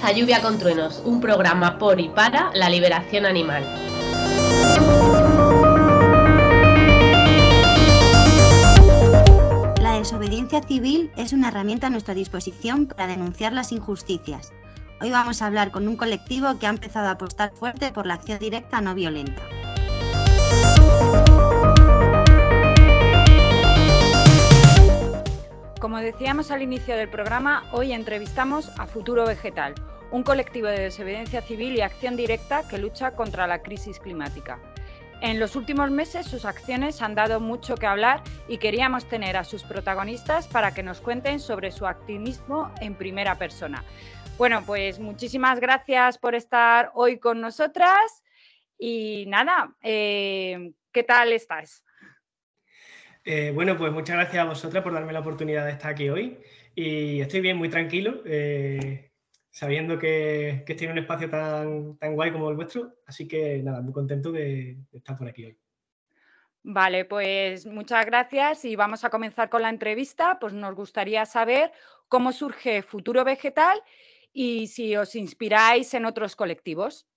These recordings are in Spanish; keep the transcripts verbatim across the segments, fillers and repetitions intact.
a Lluvia con Truenos, un programa por y para la liberación animal. La desobediencia civil es una herramienta a nuestra disposición para denunciar las injusticias. Hoy vamos a hablar con un colectivo que ha empezado a apostar fuerte por la acción directa no violenta. Como decíamos al inicio del programa, hoy entrevistamos a Futuro Vegetal, un colectivo de desobediencia civil y acción directa que lucha contra la crisis climática. En los últimos meses sus acciones han dado mucho que hablar y queríamos tener a sus protagonistas para que nos cuenten sobre su activismo en primera persona. Bueno, pues muchísimas gracias por estar hoy con nosotras y nada, eh, ¿qué tal estás? Eh, bueno, pues muchas gracias a vosotras por darme la oportunidad de estar aquí hoy y estoy bien, muy tranquilo, eh, sabiendo que, que estoy en un espacio tan, tan guay como el vuestro, así que nada, muy contento de, de estar por aquí hoy. Vale, pues muchas gracias y vamos a comenzar con la entrevista. Pues nos gustaría saber cómo surge Futuro Vegetal y si os inspiráis en otros colectivos.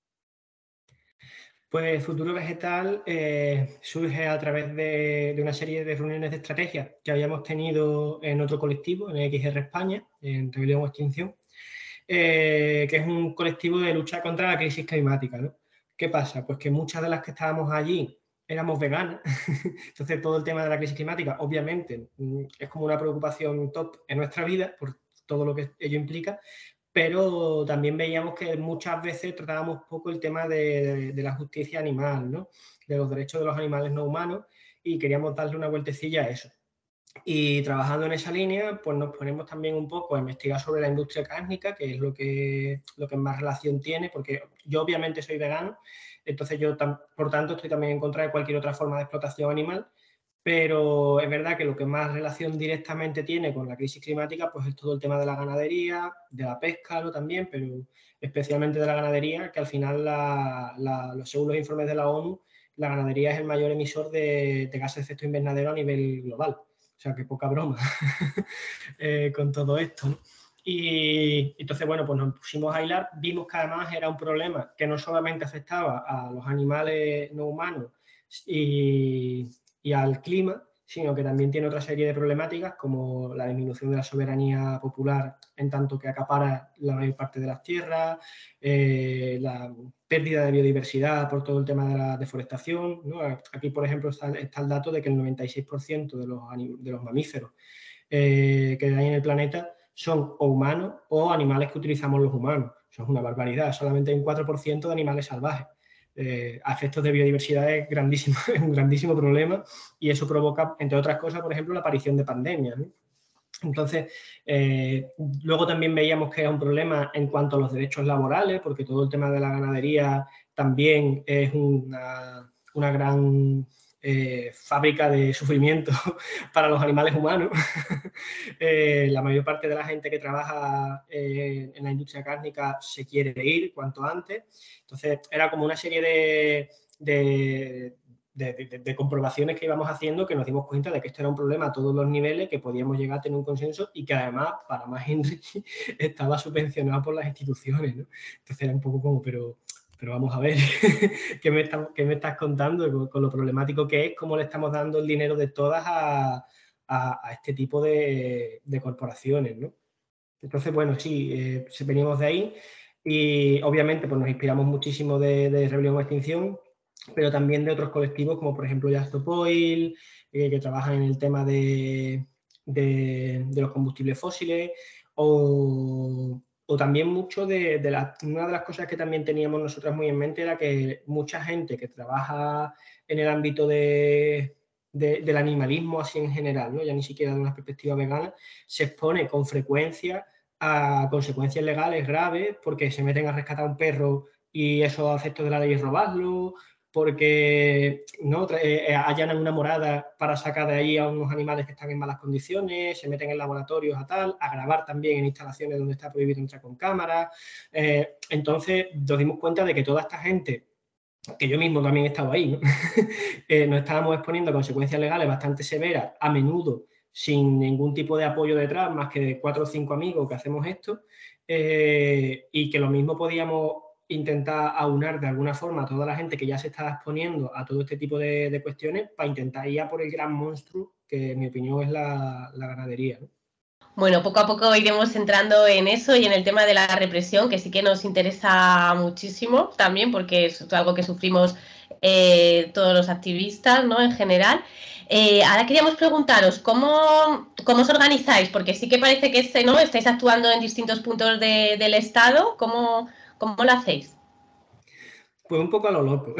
Pues Futuro Vegetal eh, surge a través de, de una serie de reuniones de estrategia que habíamos tenido en otro colectivo, en X R España, en Rebelión o Extinción, eh, que es un colectivo de lucha contra la crisis climática, ¿no? ¿Qué pasa? Pues que muchas de las que estábamos allí éramos veganas, entonces todo el tema de la crisis climática obviamente es como una preocupación top en nuestra vida por todo lo que ello implica, pero también veíamos que muchas veces tratábamos poco el tema de, de, de la justicia animal, ¿no? De los derechos de los animales no humanos, y queríamos darle una vueltecilla a eso. Y trabajando en esa línea, pues nos ponemos también un poco a investigar sobre la industria cárnica, que es lo que, lo que más relación tiene, porque yo obviamente soy vegano, entonces yo por tanto estoy también en contra de cualquier otra forma de explotación animal, pero es verdad que lo que más relación directamente tiene con la crisis climática pues es todo el tema de la ganadería, de la pesca, ¿no? También, pero especialmente de la ganadería, que al final, la, la, según los informes de la ONU, la ganadería es el mayor emisor de, de gases de efecto invernadero a nivel global. O sea, que poca broma eh, con todo esto, ¿no? Y entonces, bueno, pues nos pusimos a hilar, vimos que además era un problema que no solamente afectaba a los animales no humanos y, y al clima, sino que también tiene otra serie de problemáticas como la disminución de la soberanía popular en tanto que acapara la mayor parte de las tierras, eh, la pérdida de biodiversidad por todo el tema de la deforestación, ¿no? Aquí, por ejemplo, está, está el dato de que el noventa y seis por ciento de los, de los mamíferos eh, que hay en el planeta son o humanos o animales que utilizamos los humanos. Eso es una barbaridad. Solamente hay un cuatro por ciento de animales salvajes. Eh, a efectos de biodiversidad es, grandísimo, es un grandísimo problema, y eso provoca, entre otras cosas, por ejemplo, la aparición de pandemias, ¿no? Entonces, eh, luego también veíamos que era un problema en cuanto a los derechos laborales, porque todo el tema de la ganadería también es una, una gran eh, fábrica de sufrimiento para los animales humanos. eh, la mayor parte de la gente que trabaja eh, en la industria cárnica se quiere ir cuanto antes. Entonces, era como una serie de, de De, de, de comprobaciones que íbamos haciendo, que nos dimos cuenta de que esto era un problema a todos los niveles, que podíamos llegar a tener un consenso y que además, para más Enrique, estaba subvencionado por las instituciones, ¿no? Entonces era un poco como, pero, pero vamos a ver, ¿qué, me está, ¿qué me estás contando con, con lo problemático que es, cómo le estamos dando el dinero de todas a, a, a este tipo de, de corporaciones, ¿no? Entonces, bueno, sí, eh, venimos de ahí y obviamente pues nos inspiramos muchísimo de, de Rebelión o Extinción, pero también de otros colectivos como por ejemplo Just Stop Oil, eh, que trabajan en el tema de, de, de los combustibles fósiles, o, o también mucho de, de la, una de las cosas que también teníamos nosotras muy en mente era que mucha gente que trabaja en el ámbito de, de, del animalismo así en general, ¿no? Ya ni siquiera de una perspectiva vegana, se expone con frecuencia a consecuencias legales graves porque se meten a rescatar a un perro y eso a efectos de la ley es robarlo, porque ¿no? eh, allanan una morada para sacar de ahí a unos animales que están en malas condiciones, se meten en laboratorios a tal, a grabar también en instalaciones donde está prohibido entrar con cámaras. Eh, entonces nos dimos cuenta de que toda esta gente, que yo mismo también he estado ahí, ¿no? eh, nos estábamos exponiendo a consecuencias legales bastante severas, a menudo sin ningún tipo de apoyo detrás, más que de cuatro o cinco amigos que hacemos esto. eh, y que lo mismo podíamos intentar aunar de alguna forma a toda la gente que ya se está exponiendo a todo este tipo de, de cuestiones para intentar ir a por el gran monstruo que en mi opinión es la, la ganadería, ¿no? Bueno, poco a poco iremos entrando en eso y en el tema de la represión, que sí que nos interesa muchísimo también, porque es algo que sufrimos eh, todos los activistas, ¿no? En general. Eh, ahora queríamos preguntaros, ¿cómo, ¿cómo os organizáis? Porque sí que parece que este, ¿no? Estáis actuando en distintos puntos de, del Estado. ¿Cómo, ¿Cómo lo hacéis? Pues un poco a lo loco.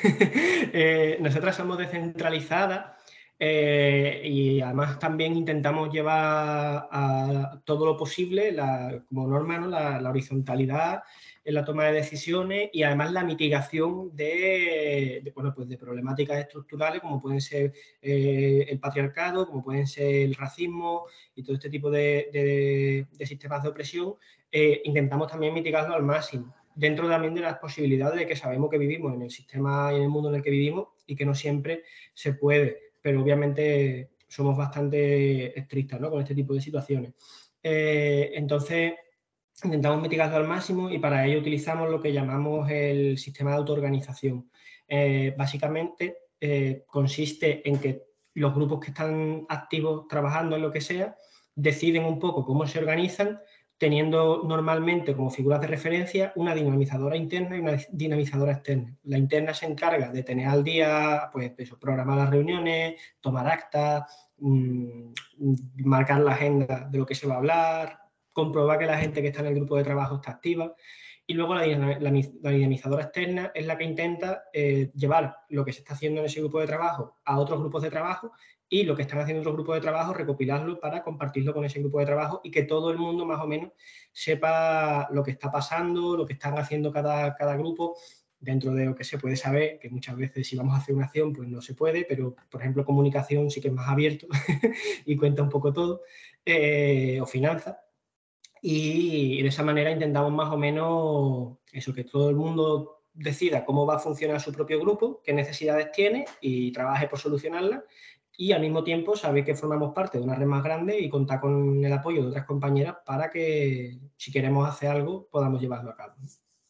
eh, nosotras somos descentralizadas eh, y además también intentamos llevar a todo lo posible, la, como norma, ¿no? la, la horizontalidad en la toma de decisiones y además la mitigación de, de, bueno, pues de problemáticas estructurales como pueden ser eh, el patriarcado, como pueden ser el racismo y todo este tipo de, de, de sistemas de opresión. Eh, intentamos también mitigarlo al máximo, dentro también de las posibilidades de que sabemos que vivimos en el sistema y en el mundo en el que vivimos y que no siempre se puede, pero obviamente somos bastante estrictas, ¿no? Con este tipo de situaciones. Eh, entonces, intentamos mitigarlo al máximo y para ello utilizamos lo que llamamos el sistema de autoorganización. Eh, básicamente, eh, consiste en que los grupos que están activos trabajando en lo que sea deciden un poco cómo se organizan, teniendo normalmente como figuras de referencia una dinamizadora interna y una dinamizadora externa. La interna se encarga de tener al día, pues eso, programar las reuniones, tomar actas, mmm, marcar la agenda de lo que se va a hablar, comprobar que la gente que está en el grupo de trabajo está activa. Y luego la, la, la dinamizadora externa es la que intenta eh, llevar lo que se está haciendo en ese grupo de trabajo a otros grupos de trabajo y lo que están haciendo otros grupos de trabajo, recopilarlo para compartirlo con ese grupo de trabajo y que todo el mundo más o menos sepa lo que está pasando, lo que están haciendo cada, cada grupo, dentro de lo que se puede saber, que muchas veces si vamos a hacer una acción pues no se puede, pero por ejemplo comunicación sí que es más abierto y cuenta un poco todo, eh, o finanzas. Y de esa manera intentamos más o menos eso, que todo el mundo decida cómo va a funcionar su propio grupo, qué necesidades tiene y trabaje por solucionarlas. Y al mismo tiempo saber que formamos parte de una red más grande y contar con el apoyo de otras compañeras para que, si queremos hacer algo, podamos llevarlo a cabo.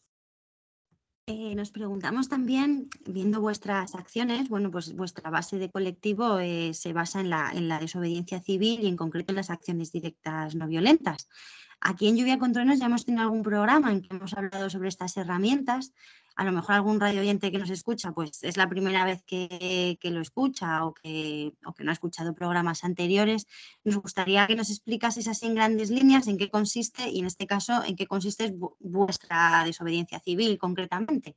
Eh, nos preguntamos también, viendo vuestras acciones, bueno, pues vuestra base de colectivo eh, se basa en la, en la desobediencia civil y en concreto en las acciones directas no violentas. Aquí en Lluvia con Truenos ya hemos tenido algún programa en que hemos hablado sobre estas herramientas. A lo mejor algún radio oyente que nos escucha, pues es la primera vez que, que lo escucha o que, o que no ha escuchado programas anteriores. Nos gustaría que nos explicases así en grandes líneas en qué consiste y en este caso en qué consiste vuestra desobediencia civil concretamente.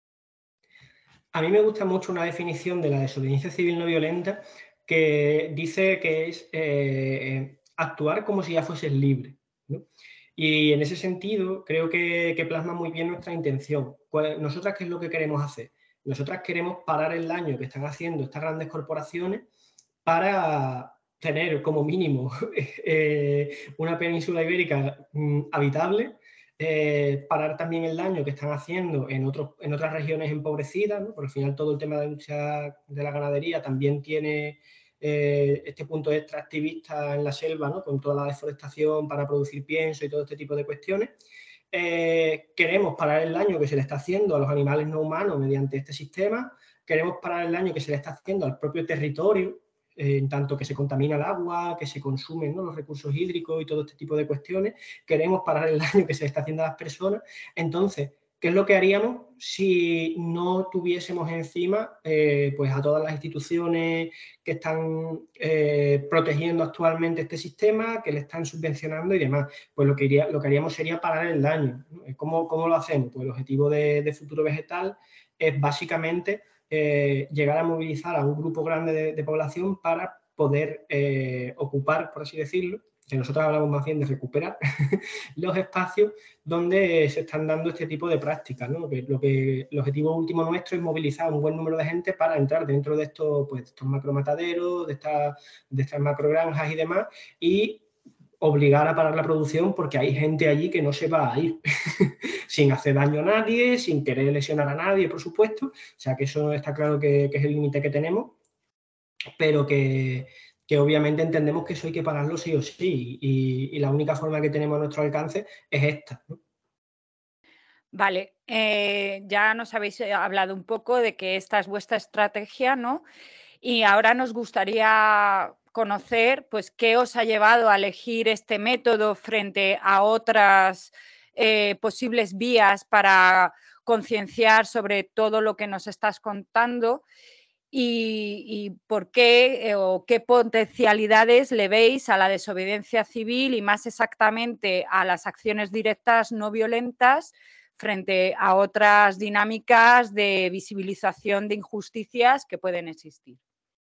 A mí me gusta mucho una definición de la desobediencia civil no violenta que dice que es eh, actuar como si ya fueses libre, ¿no? Y en ese sentido creo que, que plasma muy bien nuestra intención. ¿Nosotras qué es lo que queremos hacer? Nosotras queremos parar el daño que están haciendo estas grandes corporaciones para tener como mínimo eh, una península ibérica mm, habitable, eh, parar también el daño que están haciendo en, otros, en otras regiones empobrecidas, ¿no? Porque al final todo el tema de la industria de la ganadería también tiene eh, este punto extractivista en la selva, ¿no? Con toda la deforestación para producir pienso y todo este tipo de cuestiones. Eh, queremos parar el daño que se le está haciendo a los animales no humanos mediante este sistema, queremos parar el daño que se le está haciendo al propio territorio, eh, en tanto que se contamina el agua, que se consumen, ¿no? los recursos hídricos y todo este tipo de cuestiones, queremos parar el daño que se le está haciendo a las personas. Entonces, ¿qué es lo que haríamos si no tuviésemos encima eh, pues a todas las instituciones que están eh, protegiendo actualmente este sistema, que le están subvencionando y demás? Pues lo que, iría, lo que haríamos sería parar el daño, ¿no? ¿Cómo, cómo lo hacemos? Pues el objetivo de, de Futuro Vegetal es básicamente eh, llegar a movilizar a un grupo grande de, de población para poder eh, ocupar, por así decirlo, que nosotros hablamos más bien de recuperar los espacios donde se están dando este tipo de prácticas, ¿no? Que lo que el objetivo último nuestro es movilizar un buen número de gente para entrar dentro de estos, pues, estos macromataderos, de estas, de estas macrogranjas y demás, y obligar a parar la producción porque hay gente allí que no se va a ir sin hacer daño a nadie, sin querer lesionar a nadie, por supuesto. O sea que eso está claro que, que es el límite que tenemos, pero que que obviamente entendemos que eso hay que pararlo sí o sí, y, y la única forma que tenemos a nuestro alcance es esta, ¿no? Vale, eh, ya nos habéis hablado un poco de que esta es vuestra estrategia, ¿no? Y ahora nos gustaría conocer, pues, qué os ha llevado a elegir este método frente a otras eh, posibles vías para concienciar sobre todo lo que nos estás contando. Y, y por qué eh, o qué potencialidades le veis a la desobediencia civil y más exactamente a las acciones directas no violentas frente a otras dinámicas de visibilización de injusticias que pueden existir.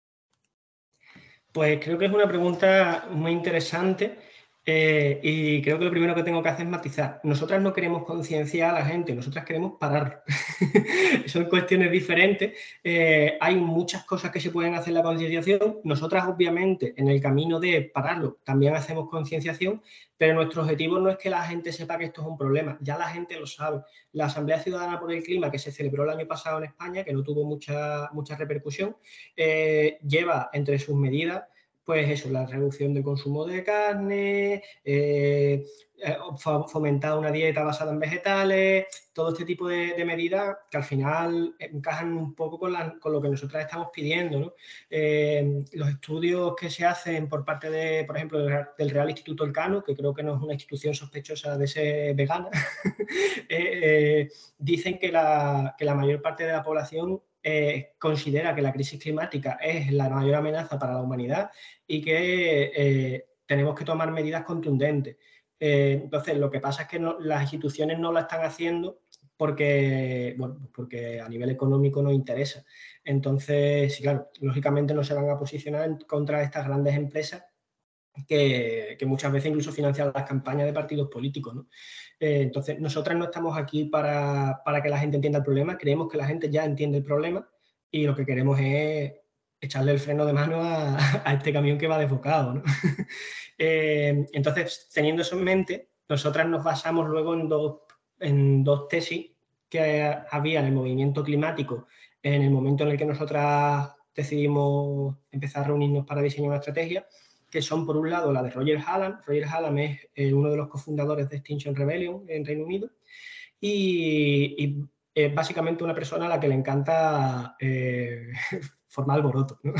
Pues creo que es una pregunta muy interesante eh, y creo que lo primero que tengo que hacer es matizar. Nosotras no queremos concienciar a la gente, nosotras queremos parar. Son cuestiones diferentes. Eh, hay muchas cosas que se pueden hacer en la concienciación. Nosotras, obviamente, en el camino de pararlo, también hacemos concienciación, pero nuestro objetivo no es que la gente sepa que esto es un problema. Ya la gente lo sabe. La Asamblea Ciudadana por el Clima, que se celebró el año pasado en España, que no tuvo mucha, mucha repercusión, eh, lleva entre sus medidas pues eso, la reducción del consumo de carne, eh, fomentar una dieta basada en vegetales, todo este tipo de, de medidas que al final encajan un poco con, la, con lo que nosotras estamos pidiendo, ¿no? Eh, los estudios que se hacen por parte de, por ejemplo, del Real Instituto Elcano, que creo que no es una institución sospechosa de ser vegana, eh, eh, dicen que la, que la mayor parte de la población Eh, considera que la crisis climática es la mayor amenaza para la humanidad y que eh, tenemos que tomar medidas contundentes. Eh, entonces, lo que pasa es que no, las instituciones no lo están haciendo porque, bueno, porque a nivel económico no interesa. Entonces, sí, claro, lógicamente no se van a posicionar en contra de estas grandes empresas que, que muchas veces incluso financian las campañas de partidos políticos, ¿no? Eh, entonces, nosotras no estamos aquí para, para que la gente entienda el problema, creemos que la gente ya entiende el problema y lo que queremos es echarle el freno de mano a, a este camión que va desbocado, ¿no? eh, entonces, teniendo eso en mente, nosotras nos basamos luego en dos, en dos tesis que había en el movimiento climático en el momento en el que nosotras decidimos empezar a reunirnos para diseñar una estrategia, que son, por un lado, la de Roger Hallam. Roger Hallam es eh, uno de los cofundadores de Extinction Rebellion en Reino Unido y, y es básicamente una persona a la que le encanta eh, formar alboroto, ¿no?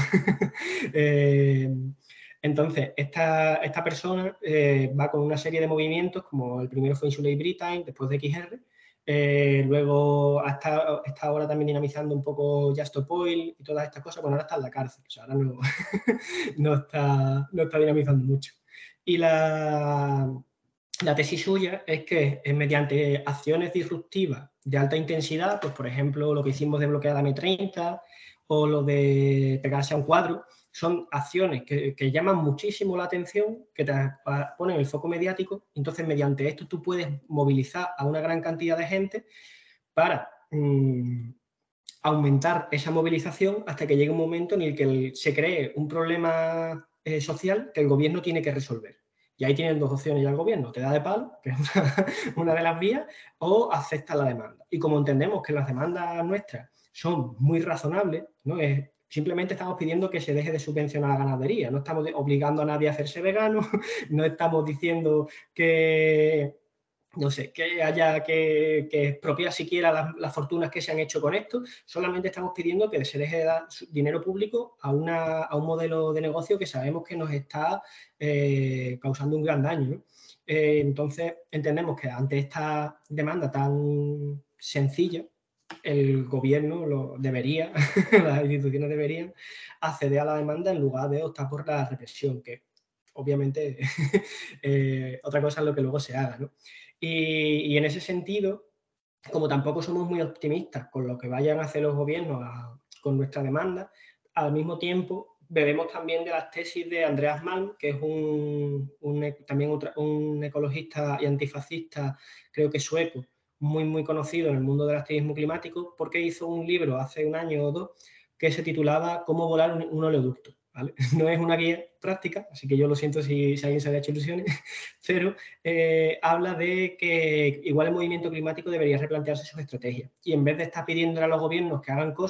eh, entonces, esta, esta persona eh, va con una serie de movimientos, como el primero fue Insulate Britain, después de X R, eh, luego está, está ahora también dinamizando un poco Just Stop Oil y todas estas cosas. Bueno, ahora está en la cárcel, o sea, ahora no, no, está, no está dinamizando mucho. Y la, la tesis suya es que es mediante acciones disruptivas de alta intensidad, pues por ejemplo lo que hicimos de bloquear la M treinta o lo de pegarse a un cuadro, son acciones que, que llaman muchísimo la atención, que te ponen el foco mediático, entonces mediante esto tú puedes movilizar a una gran cantidad de gente para mmm, aumentar esa movilización hasta que llegue un momento en el que el, se cree un problema eh, social que el gobierno tiene que resolver. Y ahí tienen dos opciones ya el gobierno, te da de palo, que es una, una de las vías, o acepta la demanda. Y como entendemos que las demandas nuestras son muy razonables, ¿no? Es, simplemente estamos pidiendo que se deje de subvencionar la ganadería, no estamos obligando a nadie a hacerse vegano, no estamos diciendo que, no sé, que haya que, que expropiar siquiera las, las fortunas que se han hecho con esto, solamente estamos pidiendo que se deje de dar dinero público a, una, a un modelo de negocio que sabemos que nos está eh, causando un gran daño, ¿no? Eh, entonces, entendemos que ante esta demanda tan sencilla, el gobierno lo debería, las instituciones deberían acceder a la demanda en lugar de optar por la represión, que obviamente eh, otra cosa es lo que luego se haga, ¿no? Y, y en ese sentido, como tampoco somos muy optimistas con lo que vayan a hacer los gobiernos a, con nuestra demanda, al mismo tiempo bebemos también de las tesis de Andreas Malm, que es un, un también otra, un ecologista y antifascista, creo que sueco, muy, muy conocido en el mundo del activismo climático, porque hizo un libro hace un año o dos que se titulaba Cómo volar un, un oleoducto, ¿vale? No es una guía práctica, así que yo lo siento si, si alguien se le ha hecho ilusiones, pero eh, habla de que igual el movimiento climático debería replantearse sus estrategias y en vez de estar pidiéndole a los gobiernos que hagan cosas,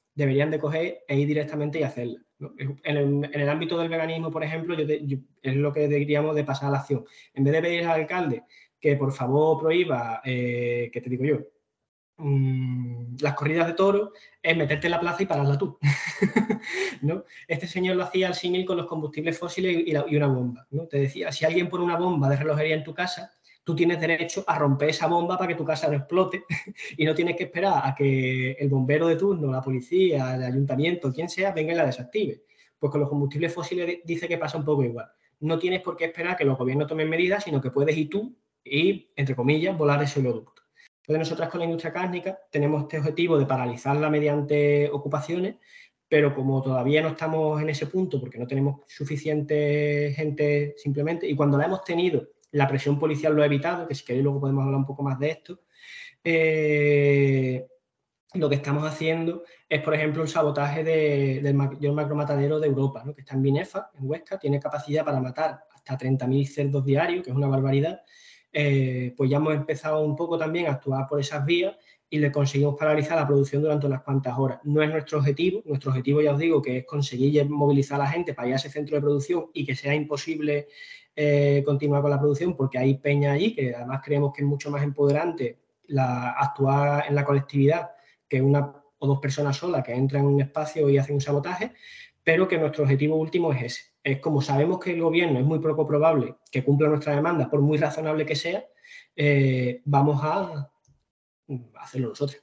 deberían de coger e ir directamente y hacerla, ¿no? En, el, en el ámbito del veganismo, por ejemplo, yo te, yo, es lo que diríamos de pasar a la acción. En vez de pedir al alcalde que por favor prohíba, eh, ¿qué te digo yo? Mm, las corridas de toros, es meterte en la plaza y pararla tú. ¿No? Este señor lo hacía al símil con los combustibles fósiles y, la, y una bomba, ¿no? Te decía, si alguien pone una bomba de relojería en tu casa, tú tienes derecho a romper esa bomba para que tu casa no explote y no tienes que esperar a que el bombero de turno, la policía, el ayuntamiento, quien sea, venga y la desactive. Pues con los combustibles fósiles dice que pasa un poco igual. No tienes por qué esperar que los gobiernos tomen medidas, sino que puedes ir tú y, entre comillas, volar ese oleoducto. Entonces, nosotras con la industria cárnica tenemos este objetivo de paralizarla mediante ocupaciones, pero como todavía no estamos en ese punto porque no tenemos suficiente gente simplemente, y cuando la hemos tenido, la presión policial lo ha evitado, que si queréis luego podemos hablar un poco más de esto, eh, lo que estamos haciendo es, por ejemplo, un sabotaje de, del mayor macromatadero de Europa, ¿no? Que está en Binefa, en Huesca, tiene capacidad para matar hasta treinta mil cerdos diarios, que es una barbaridad. Eh, pues ya hemos empezado un poco también a actuar por esas vías y le conseguimos paralizar la producción durante unas cuantas horas. No es nuestro objetivo, nuestro objetivo ya os digo que es conseguir movilizar a la gente para ir a ese centro de producción y que sea imposible eh, continuar con la producción porque hay peña allí, que además creemos que es mucho más empoderante la, actuar en la colectividad que una o dos personas solas que entran en un espacio y hacen un sabotaje, pero que nuestro objetivo último es ese. Es como sabemos que el gobierno es muy poco probable que cumpla nuestra demanda, por muy razonable que sea, eh, vamos a hacerlo nosotros.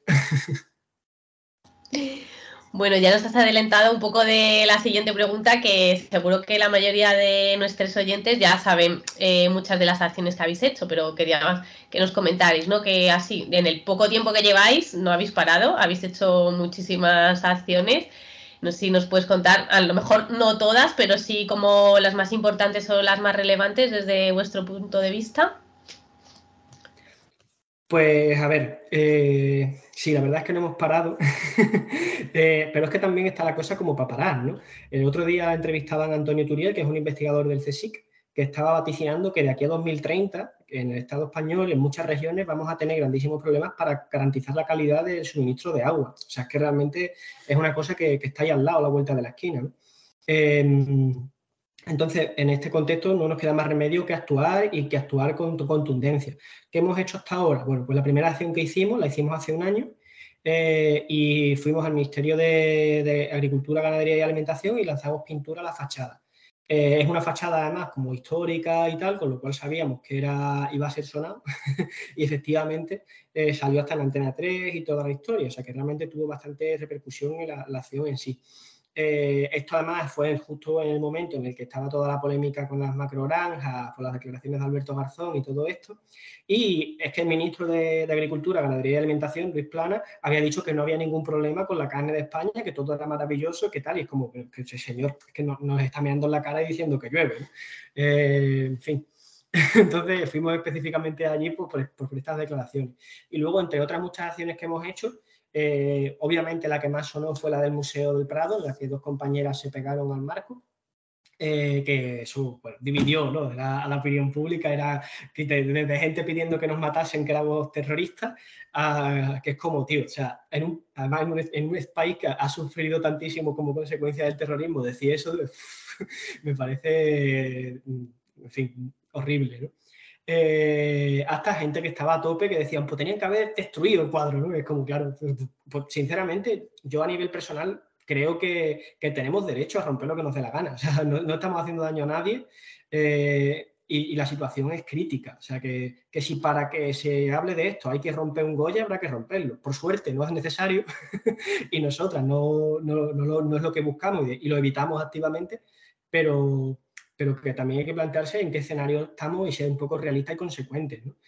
Bueno, ya nos has adelantado un poco de la siguiente pregunta, que seguro que la mayoría de nuestros oyentes ya saben eh, muchas de las acciones que habéis hecho, pero quería que nos comentarais, ¿no? Que así, en el poco tiempo que lleváis, no habéis parado, habéis hecho muchísimas acciones. No sé si nos puedes contar, a lo mejor no todas, pero sí como las más importantes o las más relevantes desde vuestro punto de vista. Pues a ver, eh, sí, la verdad es que no hemos parado, eh, pero es que también está la cosa como para parar, ¿no? El otro día entrevistaban a Antonio Turiel, que es un investigador del CSIC, que estaba vaticinando que de aquí a dos mil treinta, en el Estado español, en muchas regiones, vamos a tener grandísimos problemas para garantizar la calidad del suministro de agua. O sea, es que realmente es una cosa que, que está ahí al lado, a la vuelta de la esquina, ¿no? Eh, Entonces, en este contexto no nos queda más remedio que actuar y que actuar con contundencia. ¿Qué hemos hecho hasta ahora? Bueno, pues la primera acción que hicimos, la hicimos hace un año eh, y fuimos al Ministerio de, de Agricultura, Ganadería y Alimentación y lanzamos pintura a la fachada. Eh, es una fachada además como histórica y tal, con lo cual sabíamos que era, iba a ser sonado y efectivamente eh, salió hasta en Antena tres y toda la historia, o sea que realmente tuvo bastante repercusión en la, la acción en sí. Eh, esto además fue justo en el momento en el que estaba toda la polémica con las macrogranjas, por las declaraciones de Alberto Garzón y todo esto. Y es que el ministro de, de Agricultura, Ganadería y Alimentación, Luis Planas, había dicho que no había ningún problema con la carne de España, que todo era maravilloso, que tal. Y es como que, que ese señor es que no, nos está mirando en la cara y diciendo que llueve, ¿no? Eh, en fin. Entonces fuimos específicamente allí por, por, por estas declaraciones. Y luego, entre otras muchas acciones que hemos hecho, Eh, obviamente la que más sonó fue la del Museo del Prado, en la que dos compañeras se pegaron al marco, eh, que eso bueno, dividió, ¿no? Era, a la opinión pública, era desde de gente pidiendo que nos matasen, que éramos terroristas, a, que es como, tío, o sea, en un, además en un, en un país que ha sufrido tantísimo como consecuencia del terrorismo, decir eso me parece, en fin, horrible, ¿no? Eh, hasta gente que estaba a tope que decían, pues tenían que haber destruido el cuadro, ¿no? Es como, claro, pues, sinceramente, yo a nivel personal creo que, que tenemos derecho a romper lo que nos dé la gana, o sea, no, no estamos haciendo daño a nadie eh, y, y la situación es crítica, o sea, que, que si para que se hable de esto hay que romper un Goya, habrá que romperlo. Por suerte no es necesario y nosotras no, no, no, no es lo que buscamos y, y lo evitamos activamente, pero... pero que también hay que plantearse en qué escenario estamos y ser un poco realistas y consecuentes, ¿no?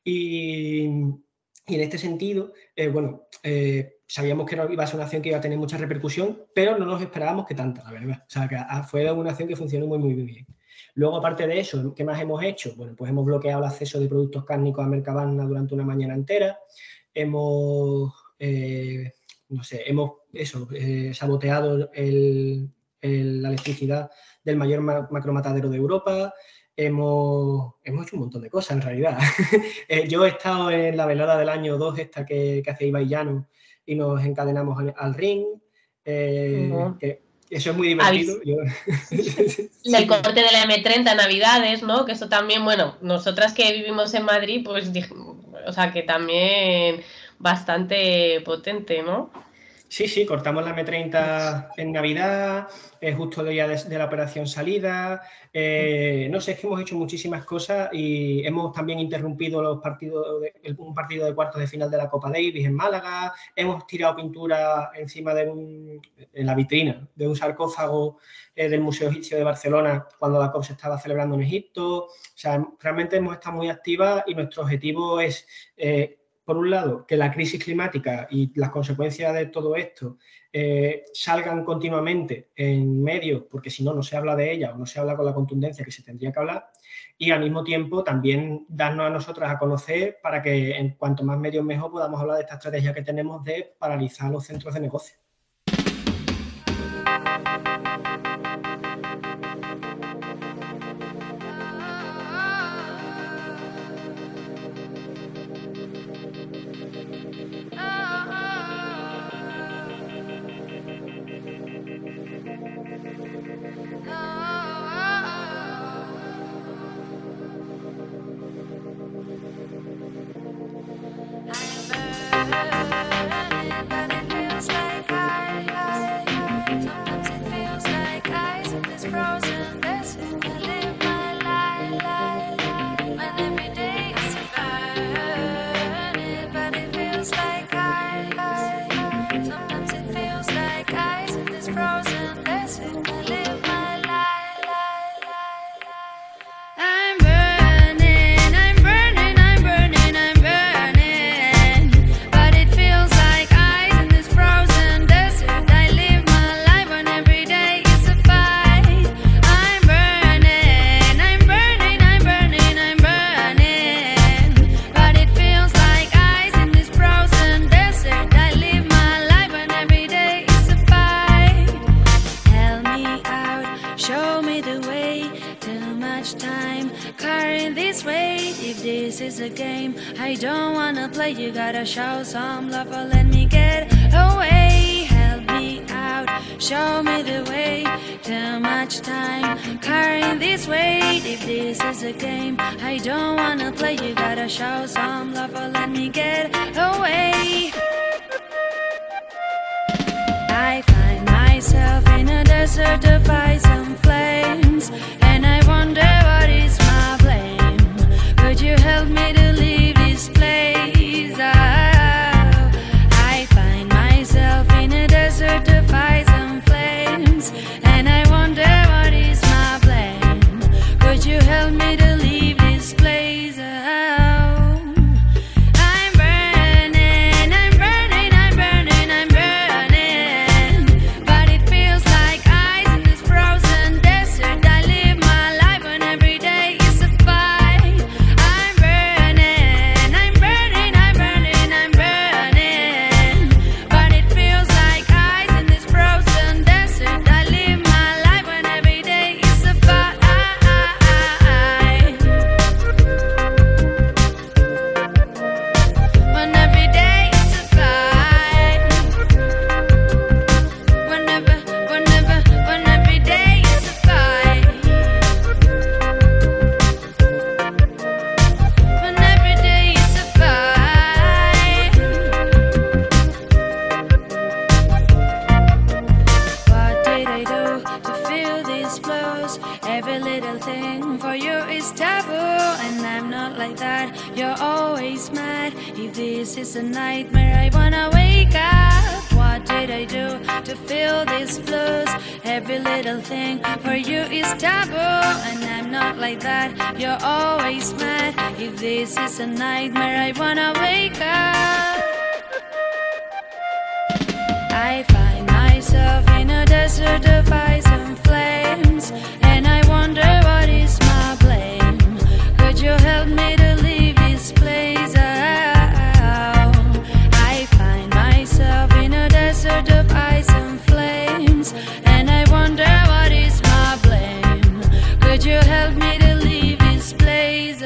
Y, y en este sentido, eh, bueno, eh, sabíamos que iba a ser una acción que iba a tener mucha repercusión, pero no nos esperábamos que tanta, la verdad. O sea, que fue una acción que funcionó muy, muy bien. Luego, aparte de eso, ¿qué más hemos hecho? Bueno, pues hemos bloqueado el acceso de productos cárnicos a Mercadona durante una mañana entera. Hemos, eh, no sé, hemos eso, eh, saboteado el, el, la electricidad del mayor macromatadero de Europa. Hemos, hemos hecho un montón de cosas, en realidad. eh, yo he estado en la velada del año dos, esta que, que hace Ibai Llano, y nos encadenamos al ring. Eh, uh-huh. que eso es muy divertido. Yo... El corte de la eme treinta en Navidades, ¿no? Que eso también, bueno, nosotras que vivimos en Madrid, pues, o sea, que también bastante potente, ¿no? Sí, sí, cortamos la eme treinta en Navidad, eh, justo el día de, de la operación salida. Eh, no sé, es que hemos hecho muchísimas cosas y hemos también interrumpido los partidos de, un partido de cuartos de final de la Copa Davis en Málaga. Hemos tirado pintura encima de un, en la vitrina de un sarcófago eh, del Museo Egipcio de Barcelona cuando la COP se estaba celebrando en Egipto. O sea, realmente hemos estado muy activas y nuestro objetivo es... Eh, por un lado, que la crisis climática y las consecuencias de todo esto eh, salgan continuamente en medios, porque si no, no se habla de ellas o no se habla con la contundencia que se tendría que hablar, y al mismo tiempo también darnos a nosotras a conocer para que en cuanto más medios mejor podamos hablar de esta estrategia que tenemos de paralizar los centros de negocio. Show some love or let me get away. Help me out, show me the way. Too much time carrying this weight. If this is a game I don't wanna play, you gotta show some love or let me get away. I find myself in a desert of ice and flames, and I wonder what is my blame. Could you help me to leave this place? I find myself in a desert of ice and flames, and I wonder what is my blame. Could you help me to leave this place? I'm burning, I'm burning, I'm burning, I'm burning, but it feels like ice in this frozen desert. I live my life when every day is a fight. I'm burning, I'm burning, I'm burning, I'm burning, but it feels like ice in this frozen desert. I live my life when every day is a fight. When every day is a fight. Whenever, whenever, when every day is a fight. When every day is a fight. What did I do to feel these blows? Every little thing for you is taboo, and I'm not like that. You're always mad. If this is a nightmare, I wanna wake up. What did I do to feel these blues? Every little thing for you is taboo, and I'm not like that. You're always mad. If this is a nightmare, I wanna wake up. I find myself in a desert of ice and flames, and I wonder what is my blame. Could you help me to leave this place? I find myself in a desert of ice and flames, and I wonder what is my blame. Could you help me to leave this place?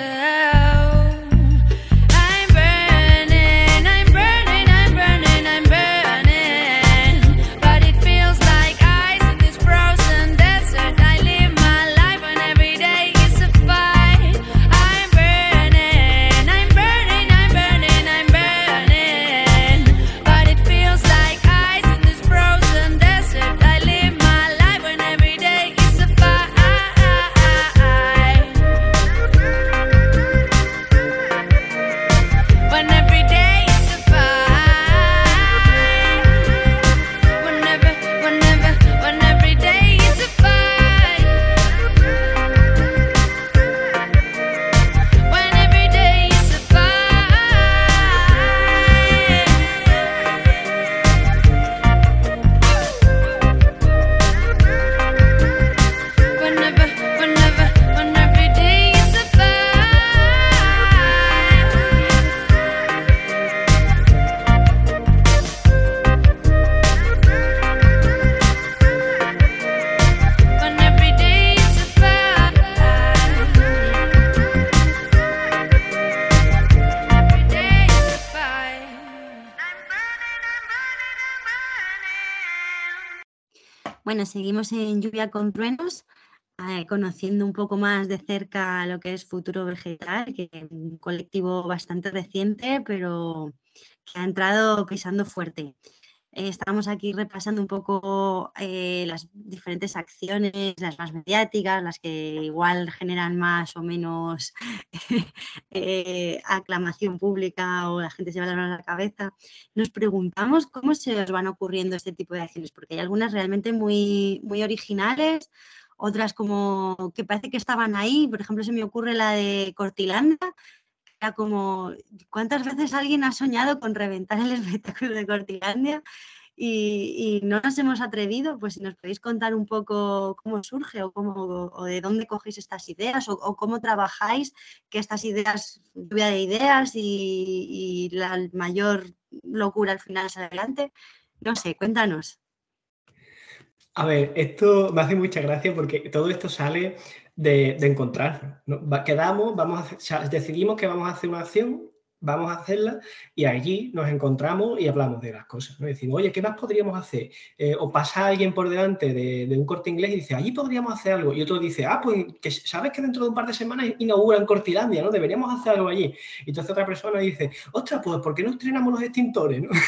I'm burning, I'm burning, I'm burning, I'm burning, but it feels bueno, seguimos en Lluvia con Truenos, eh, conociendo un poco más de cerca lo que es Futuro Vegetal, que es un colectivo bastante reciente, pero que ha entrado pisando fuerte. Eh, estamos aquí repasando un poco eh, las diferentes acciones, las más mediáticas, las que igual generan más o menos eh, aclamación pública o la gente se va a dar la cabeza. Nos preguntamos cómo se os van ocurriendo este tipo de acciones, porque hay algunas realmente muy, muy originales, otras como que parece que estaban ahí. Por ejemplo, se me ocurre la de Cortilandia. Era como, ¿cuántas veces alguien ha soñado con reventar el espectáculo de Cortilandia? Y, y no nos hemos atrevido. Pues si nos podéis contar un poco cómo surge o, cómo, o de dónde cogéis estas ideas o, o cómo trabajáis que estas ideas, lluvia de ideas y, y la mayor locura al final sale adelante. No sé, cuéntanos. A ver, esto me hace mucha gracia porque todo esto sale de, de encontrarnos, ¿no? Va, quedamos, vamos a hacer, o sea, decidimos que vamos a hacer una acción, vamos a hacerla y allí nos encontramos y hablamos de las cosas, ¿no? Decimos, oye, ¿qué más podríamos hacer? Eh, o pasa alguien por delante de, de un Corte Inglés y dice, allí podríamos hacer algo. Y otro dice, ah, pues que sabes que dentro de un par de semanas inauguran Cortilandia, ¿no? Deberíamos hacer algo allí. Y entonces otra persona dice, ostras, pues ¿por qué no estrenamos los extintores, ¿no?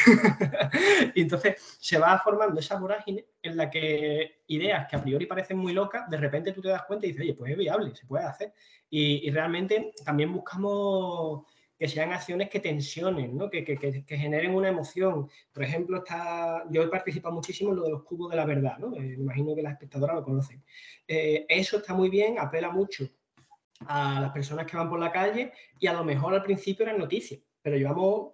Y entonces se va formando esa vorágine en la que ideas que a priori parecen muy locas, de repente tú te das cuenta y dices, oye, pues es viable, se puede hacer. Y, y realmente también buscamos que sean acciones que tensionen, ¿no? que, que, que, que generen una emoción. Por ejemplo, está, yo he participado muchísimo en lo de los cubos de la verdad, ¿no? Eh, me imagino que las espectadoras lo conocen. Eh, eso está muy bien, apela mucho a las personas que van por la calle y a lo mejor al principio eran noticias, pero llevamos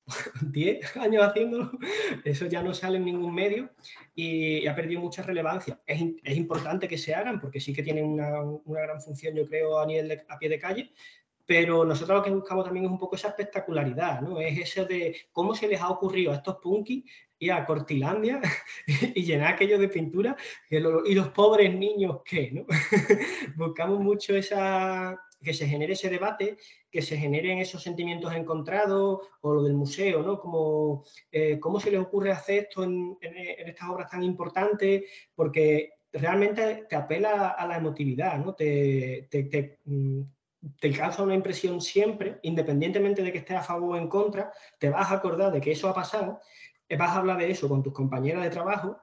diez años haciéndolo, eso ya no sale en ningún medio y, y ha perdido mucha relevancia. Es, es importante que se hagan porque sí que tienen una, una gran función, yo creo, a nivel de, a pie de calle, pero nosotros lo que buscamos también es un poco esa espectacularidad, ¿no? Es eso de cómo se les ha ocurrido a estos punkis ir a Cortilandia y llenar aquello de pintura y, lo, y los pobres niños, ¿qué? ¿No? Buscamos mucho esa, que se genere ese debate, que se generen esos sentimientos encontrados, o lo del museo, ¿no? Como, eh, ¿cómo se les ocurre hacer esto en, en, en estas obras tan importantes? Porque realmente te apela a la emotividad, ¿no? Te... te, te te causa una impresión siempre, independientemente de que estés a favor o en contra, te vas a acordar de que eso ha pasado, vas a hablar de eso con tus compañeras de trabajo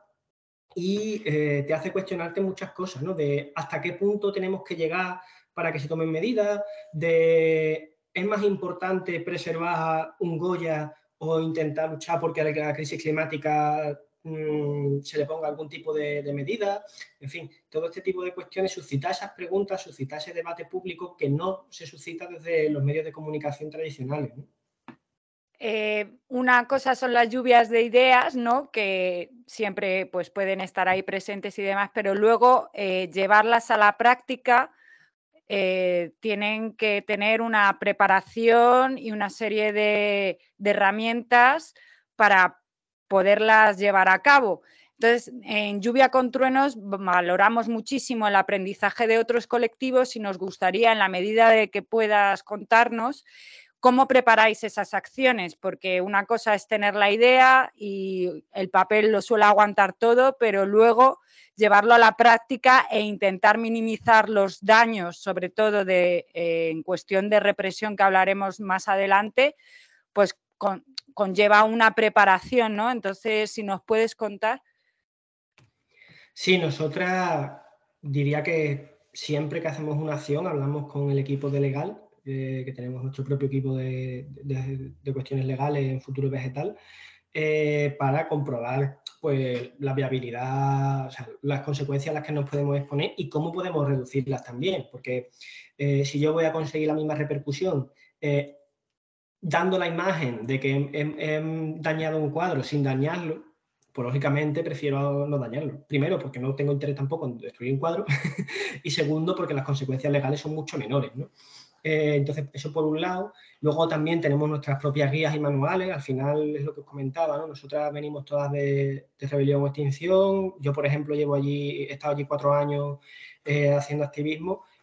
y eh, te hace cuestionarte muchas cosas, ¿no? De hasta qué punto tenemos que llegar para que se tomen medidas, de es más importante preservar un Goya o intentar luchar porque la crisis climática se le ponga algún tipo de, de medida, en fin, todo este tipo de cuestiones, suscitar esas preguntas, suscitar ese debate público que no se suscita desde los medios de comunicación tradicionales, ¿no? Eh, una cosa son las lluvias de ideas, ¿no? Que siempre pues, pueden estar ahí presentes y demás, pero luego eh, llevarlas a la práctica eh, tienen que tener una preparación y una serie de, de herramientas para poderlas llevar a cabo. Entonces, en Lluvia con Truenos valoramos muchísimo el aprendizaje de otros colectivos y nos gustaría, en la medida de que puedas contarnos, ¿cómo preparáis esas acciones? Porque una cosa es tener la idea y el papel lo suele aguantar todo, pero luego llevarlo a la práctica e intentar minimizar los daños, sobre todo de, eh, en cuestión de represión que hablaremos más adelante, pues con, conlleva una preparación, ¿no? Entonces, si nos puedes contar. Sí, nosotras diría que siempre que hacemos una acción hablamos con el equipo de legal, eh, que tenemos nuestro propio equipo de, de, de cuestiones legales en Futuro Vegetal, eh, para comprobar pues, la viabilidad, o sea, las consecuencias a las que nos podemos exponer y cómo podemos reducirlas también, porque eh, si yo voy a conseguir la misma repercusión eh, dando la imagen de que he, he, he dañado un cuadro sin dañarlo, pues lógicamente prefiero no dañarlo. Primero, porque no tengo interés tampoco en destruir un cuadro y segundo, porque las consecuencias legales son mucho menores, ¿no? Eh, entonces, eso por un lado. Luego también tenemos nuestras propias guías y manuales. Al final es lo que os comentaba, ¿no? Nosotras venimos todas de, de Rebelión o Extinción. Yo, por ejemplo, llevo allí, he estado allí cuatro años eh, haciendo activismo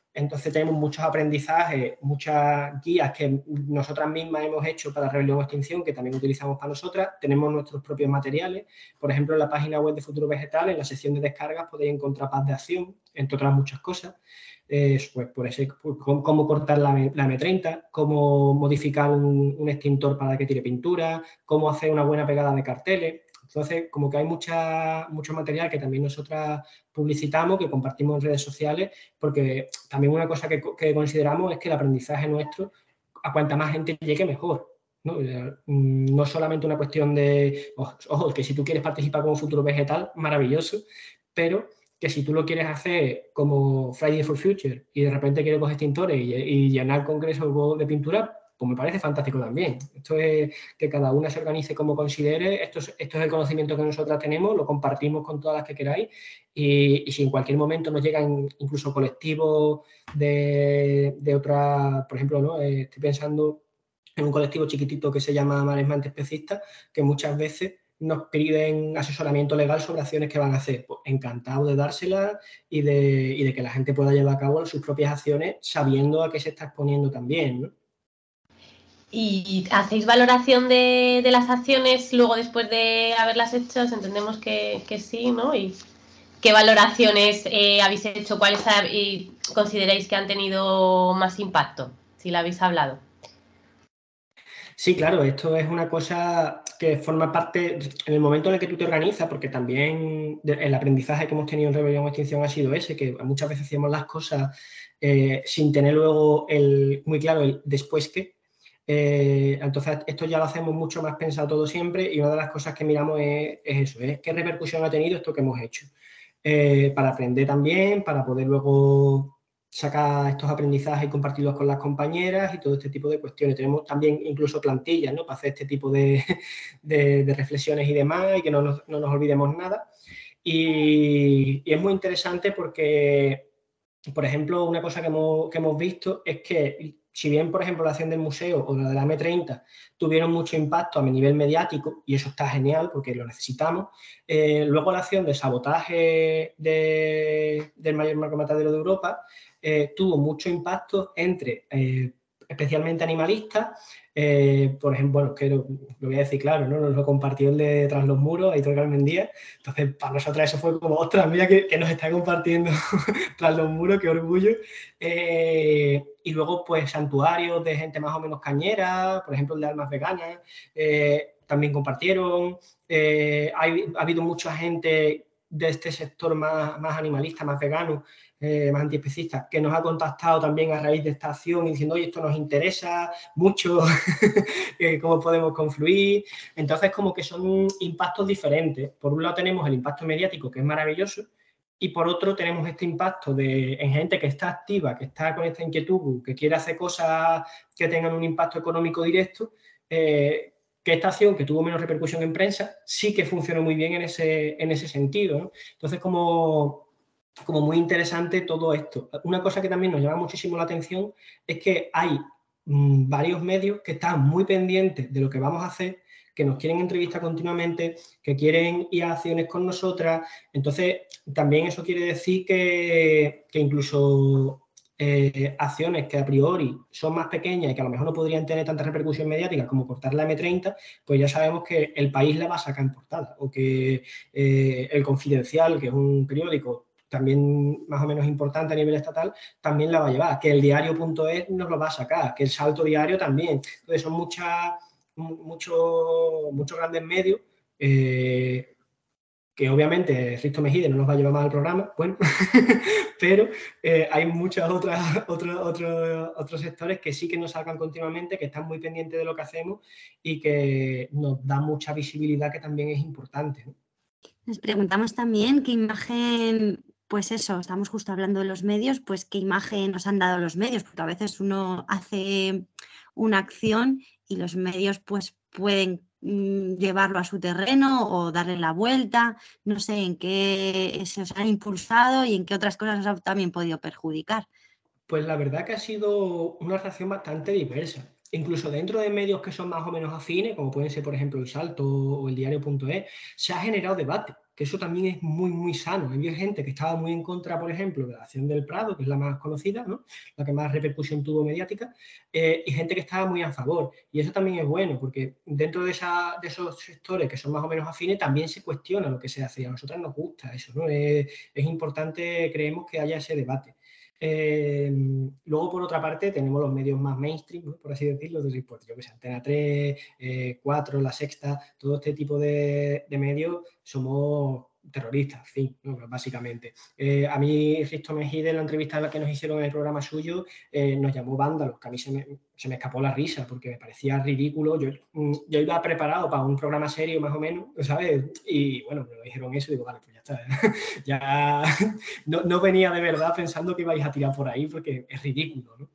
Entonces tenemos muchos aprendizajes, muchas guías que nosotras mismas hemos hecho para Rebelión o Extinción, que también utilizamos para nosotras. Tenemos nuestros propios materiales. Por ejemplo, en la página web de Futuro Vegetal, en la sección de descargas, podéis encontrar paz de acción, entre otras muchas cosas. Eh, pues por ese, cómo, cómo cortar la, la eme treinta, cómo modificar un, un extintor para que tire pintura, cómo hacer una buena pegada de carteles. Entonces, como que hay mucha, mucho material que también nosotras publicitamos, que compartimos en redes sociales, porque también una cosa que, que consideramos es que el aprendizaje nuestro, a cuanta más gente llegue, mejor. ¿no? No solamente una cuestión de, ojo, que si tú quieres participar como Futuro Vegetal, maravilloso, pero que si tú lo quieres hacer como Friday for Future y de repente quieres coger extintores y, y llenar congresos de pintura, pues me parece fantástico también. Esto es que cada una se organice como considere, esto es, esto es el conocimiento que nosotras tenemos, lo compartimos con todas las que queráis y, y si en cualquier momento nos llegan incluso colectivos de, de otra, por ejemplo, ¿no? Eh, estoy pensando en un colectivo chiquitito que se llama Maresmante Especistas, que muchas veces nos piden asesoramiento legal sobre acciones que van a hacer. Pues encantado de dárselas y de, y de que la gente pueda llevar a cabo sus propias acciones sabiendo a qué se está exponiendo también, ¿no? ¿Y hacéis valoración de, de las acciones luego después de haberlas hecho? Entendemos que, que sí, ¿no? ¿Y qué valoraciones eh, habéis hecho? ¿Cuáles y consideráis que han tenido más impacto? Si la habéis hablado. Sí, claro, esto es una cosa que forma parte, en el momento en el que tú te organizas, porque también el aprendizaje que hemos tenido en Rebelión o Extinción ha sido ese, que muchas veces hacíamos las cosas eh, sin tener luego el, muy claro el después qué. Eh, entonces, esto ya lo hacemos mucho más pensado todo siempre y una de las cosas que miramos es, es eso, es qué repercusión ha tenido esto que hemos hecho. Eh, para aprender también, para poder luego sacar estos aprendizajes y compartirlos con las compañeras y todo este tipo de cuestiones. Tenemos también incluso plantillas, ¿no? Para hacer este tipo de, de, de reflexiones y demás y que no nos, no nos olvidemos nada. Y, y es muy interesante porque, por ejemplo, una cosa que hemos, que hemos visto es que si bien, por ejemplo, la acción del museo o la de la eme treinta tuvieron mucho impacto a nivel mediático, y eso está genial porque lo necesitamos, eh, luego la acción de sabotaje de, del mayor macromatadero de Europa eh, tuvo mucho impacto entre, eh, especialmente animalistas, eh, por ejemplo, bueno, que lo, lo voy a decir claro, ¿no? Nos lo compartió el de Tras los Muros, Aitor Carmen Díaz, entonces para nosotras eso fue como, ostras, mira que, que nos está compartiendo Tras los Muros, qué orgullo. Eh, y luego, pues, santuarios de gente más o menos cañera, por ejemplo, el de Almas Veganas, eh, también compartieron. Eh, hay, ha habido mucha gente de este sector más, más animalista, más vegano, eh, más antiespecista, que nos ha contactado también a raíz de esta acción y diciendo, oye, esto nos interesa mucho, cómo podemos confluir. Entonces, como que son impactos diferentes. Por un lado tenemos el impacto mediático, que es maravilloso, y por otro tenemos este impacto de, en gente que está activa, que está con esta inquietud, que quiere hacer cosas que tengan un impacto económico directo, eh, que esta acción, que tuvo menos repercusión en prensa, sí que funcionó muy bien en ese, en ese sentido, ¿no? Entonces, como, como muy interesante todo esto. Una cosa que también nos llama muchísimo la atención es que hay mmm, varios medios que están muy pendientes de lo que vamos a hacer, que nos quieren entrevistar continuamente, que quieren ir a acciones con nosotras. Entonces, también eso quiere decir que, que incluso eh, acciones que a priori son más pequeñas y que a lo mejor no podrían tener tanta repercusión mediática como cortar la eme treinta, pues ya sabemos que el País la va a sacar en portada, o que eh, El Confidencial, que es un periódico también más o menos importante a nivel estatal, también la va a llevar, que el diario punto es nos lo va a sacar, que el Salto Diario también. Entonces, son muchas... muchos muchos grandes medios eh, que obviamente Risto Mejide no nos va a llevar más al programa, bueno, pero eh, hay muchos otros, otros, otros, otros sectores que sí que nos sacan continuamente, que están muy pendientes de lo que hacemos y que nos dan mucha visibilidad, que también es importante, ¿no? Nos preguntamos también qué imagen, pues eso, estamos justo hablando de los medios, pues qué imagen nos han dado los medios, porque a veces uno hace una acción y los medios pues pueden mmm, llevarlo a su terreno o darle la vuelta, no sé en qué se os han impulsado y en qué otras cosas os ha también podido perjudicar. Pues la verdad que ha sido una reacción bastante diversa. Incluso dentro de medios que son más o menos afines, como pueden ser, por ejemplo, El Salto o el diario punto es, se ha generado debate, que eso también es muy, muy sano. Había gente que estaba muy en contra, por ejemplo, de la acción del Prado, que es la más conocida, ¿no? La que más repercusión tuvo mediática, eh, y gente que estaba muy a favor. Y eso también es bueno, porque dentro de, esa, de esos sectores que son más o menos afines, también se cuestiona lo que se hace. Y a nosotras nos gusta eso, ¿no? Es, es importante, creemos, que haya ese debate. Eh, luego, por otra parte, tenemos los medios más mainstream, ¿no? Por así decirlo, entonces, pues, yo que sé, Antena tres, eh, cuatro, La Sexta, todo este tipo de, de medios somos terroristas, en fin, ¿no? Básicamente. Eh, a mí, Risto Mejide, en la entrevista que nos hicieron en el programa suyo, eh, nos llamó vándalos, que a mí se me, se me escapó la risa, porque me parecía ridículo. Yo, yo iba preparado para un programa serio, más o menos, ¿sabes? Y bueno, me dijeron eso y digo, vale, pues ya está. ya no, no venía de verdad pensando que ibais a tirar por ahí, porque es ridículo, ¿no?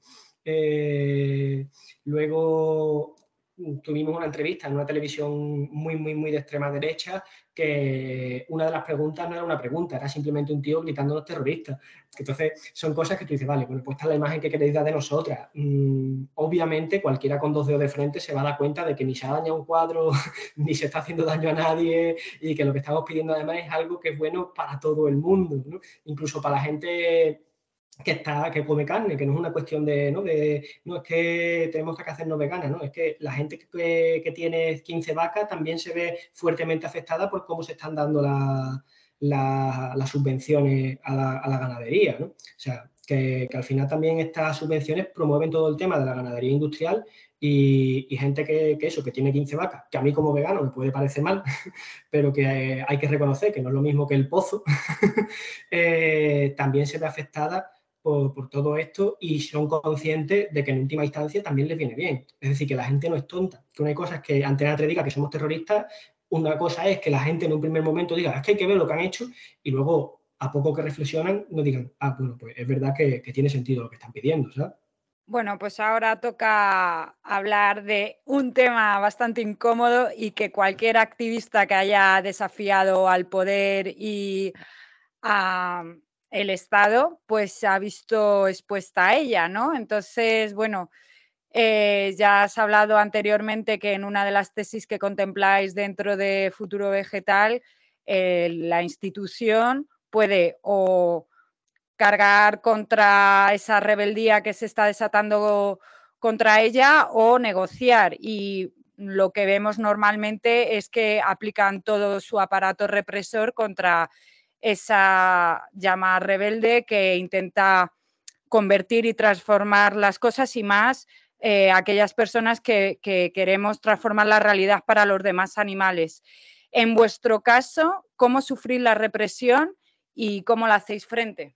Eh, luego tuvimos una entrevista en una televisión muy, muy, muy de extrema derecha, que una de las preguntas no era una pregunta, era simplemente un tío gritándonos terroristas. Entonces, son cosas que tú dices, vale, bueno, pues esta es la imagen que queréis dar de nosotras. Mm, obviamente, cualquiera con dos dedos de frente se va a dar cuenta de que ni se ha dañado un cuadro, ni se está haciendo daño a nadie, y que lo que estamos pidiendo además es algo que es bueno para todo el mundo, ¿no? Incluso para la gente que está que come carne, que no es una cuestión de no, de, no es que tenemos que hacernos veganas, ¿no? Es que la gente que, que tiene quince vacas también se ve fuertemente afectada por cómo se están dando la, la, las subvenciones a la, a la ganadería, ¿no? O sea, que, que al final también estas subvenciones promueven todo el tema de la ganadería industrial y, y gente que, que eso, que tiene quince vacas, que a mí como vegano me puede parecer mal, pero que eh, hay que reconocer que no es lo mismo que el pozo, eh, también se ve afectada Por, por todo esto y son conscientes de que en última instancia también les viene bien. Es decir, que la gente no es tonta. Que una cosa es que Antena tres diga que somos terroristas, una cosa es que la gente en un primer momento diga, es que hay que ver lo que han hecho, y luego, a poco que reflexionan, no digan, ah, bueno, pues es verdad que, que tiene sentido lo que están pidiendo, ¿sabes? Bueno, pues ahora toca hablar de un tema bastante incómodo y que cualquier activista que haya desafiado al poder y a el Estado, pues se ha visto expuesta a ella, ¿no? Entonces, bueno, eh, ya has hablado anteriormente que en una de las tesis que contempláis dentro de Futuro Vegetal, eh, la institución puede o cargar contra esa rebeldía que se está desatando contra ella o negociar. Y lo que vemos normalmente es que aplican todo su aparato represor contra esa llama rebelde que intenta convertir y transformar las cosas y más eh, aquellas personas que, que queremos transformar la realidad para los demás animales. En vuestro caso, ¿cómo sufrís la represión y cómo la hacéis frente?